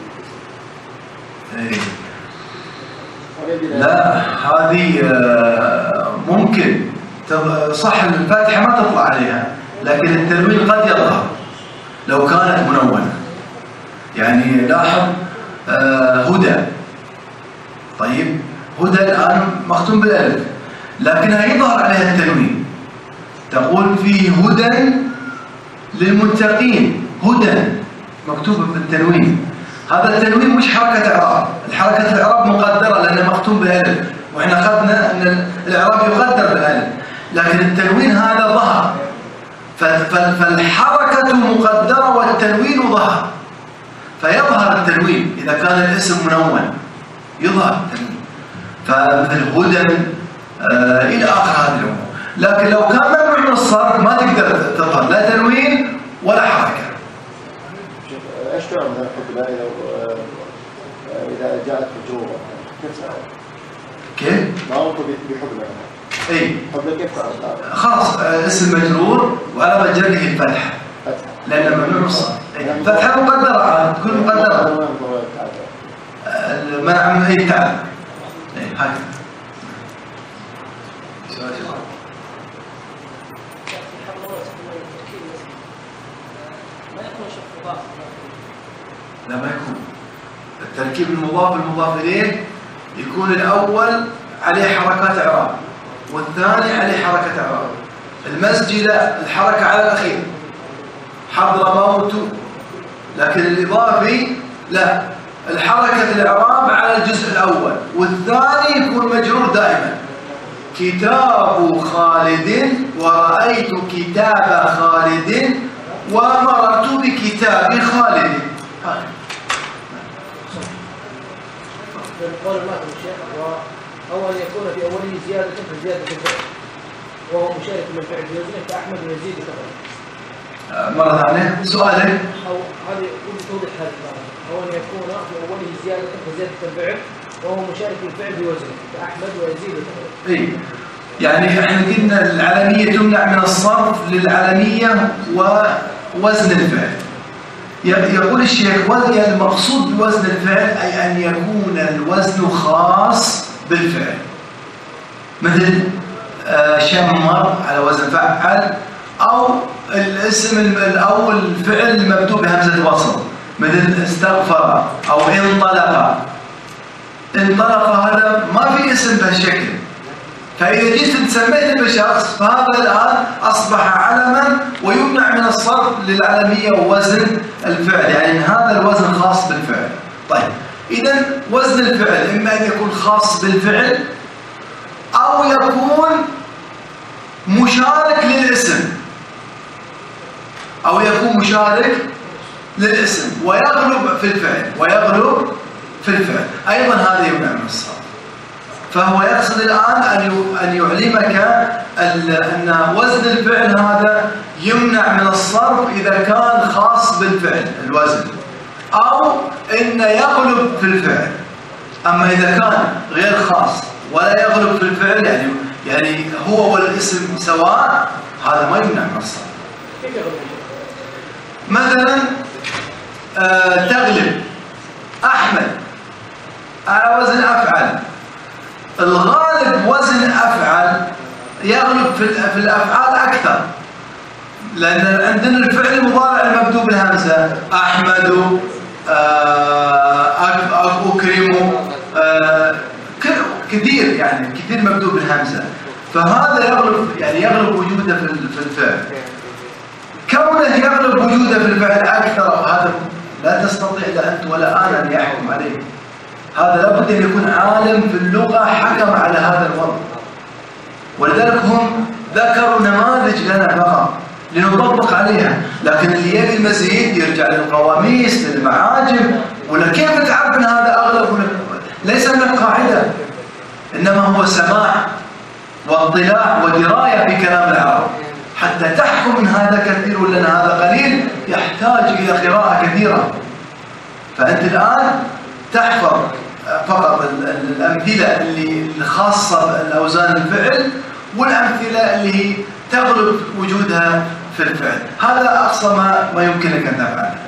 لا هذه ممكن صح الفاتحة ما تطلع عليها لكن التنوين قد يظهر لو كانت منونة. يعني لاحظ هدى. طيب هدى الآن مختوم بالألف لكنها يظهر عليها التنوين. تقول فيه هدى للمتقين هدى مكتوبة بالتنوين. هذا التنوين مش حركة إعراب. الحركة الإعراب مقدرة لأنه مختوم بالألف وإحنا أخذنا أن الإعراب يقدر بالألف لكن التنوين هذا ظهر فالحركة مقدرة والتنوين ظهر فيظهر التنوين إذا كان الاسم منون يظهر التنوين فمثل هدى إلى آخر هذه الأمور. لكن لو كان ممنوع من الصرف ما تقدر تظهر لا تنوين ولا حركة. ايش تعمل من الحب لا اذا جاءت مجروره كيف؟ ما هو بحب لا اي حب كيف تعرف؟ خلاص اسم مجرور وعلى جره الفتحه لانه ممنوع الصرف. فتحه مقدره تكون مقدره منع من اي تعب هكذا. لا ما يكون. التركيب المضاف إليه يكون الأول عليه حركات إعراب والثاني عليه حركة إعراب. المسجد لا الحركة على الأخير حضرموت لكن الإضافي لا الحركة الإعراب على الجزء الأول والثاني يكون مجرور دائما. كتاب خالد ورأيت كتاب خالد ومررت بكتاب خالد. قول الماتن الشيخ وهو أن يكون في أوله زيادة فزيادة الفعل وهو مشارك بالفعل بوزنه كأحمد ويزيد كذلك. مرة ثانية سؤالك أو هذه توضح هذا هو أن يكون في أوله زيادة فزيادة الفعل وهو مشارك بالفعل بوزنه كأحمد ويزيد كذلك. إيه يعني احنا قلنا العلمية تمنع من الصرف للعلمية ووزن الفعل. يقول الشيخ المقصود بوزن الفعل أي أن يكون الوزن خاص بالفعل مثل شمر على وزن فعل أو الاسم أو الفعل المكتوب بهمزة وصل مثل استغفر أو انطلق. هذا ما في اسم بهالشكل فإذا جيت سميت بشخص فهذا الآن أصبح علما ويمنع من الصرف للعلمية ووزن الفعل يعني إن هذا الوزن خاص بالفعل. طيب إذن وزن الفعل إما أن يكون خاص بالفعل أو يكون مشارك للاسم أو يكون مشارك للاسم ويغلب في الفعل أيضا هذا يمنع من الصرف. فهو يقصد الآن أن يعلمك أن وزن الفعل هذا يمنع من الصرف إذا كان خاص بالفعل الوزن، أو إن يغلب في الفعل. أما إذا كان غير خاص ولا يغلب في الفعل يعني هو والاسم سواء، هذا ما يمنع من الصرف. مثلا تغلب أحمد على وزن أفعل. الغالب وزن أفعل يغلب في الأفعال أكثر، لأن عندنا الفعل المضارع المبدوء بالهمزة، أحمد، أكرم، كثير يعني كثير مبدوء بالهمزة، فهذا يغلب وجوده في الفعل. كونه يغلب وجوده في الفعل أكثر، هذا لا تستطيع لا أنت ولا أنا أن يحكم عليه. هذا لابد أن يكون عالم في اللغة حكم على هذا الوضع، ولذلك هم ذكروا نماذج لنا فقط لنطبق عليها. لكن اللي يبي المزيد يرجع للقواميس للمعاجم، ولا كيف تعرف أن هذا أغلب ليس من القاعدة، إنما هو سماع واطلاع ودراية بكلام العرب. حتى تحكم من هذا كثير ولا هذا قليل يحتاج إلى قراءة كثيرة. فأنت الآن تحفظ فقط الأمثلة اللي خاصة بأوزان الفعل، والأمثلة اللي هي تغلب وجودها في الفعل. هذا أقصى ما يمكنك أن تفعله.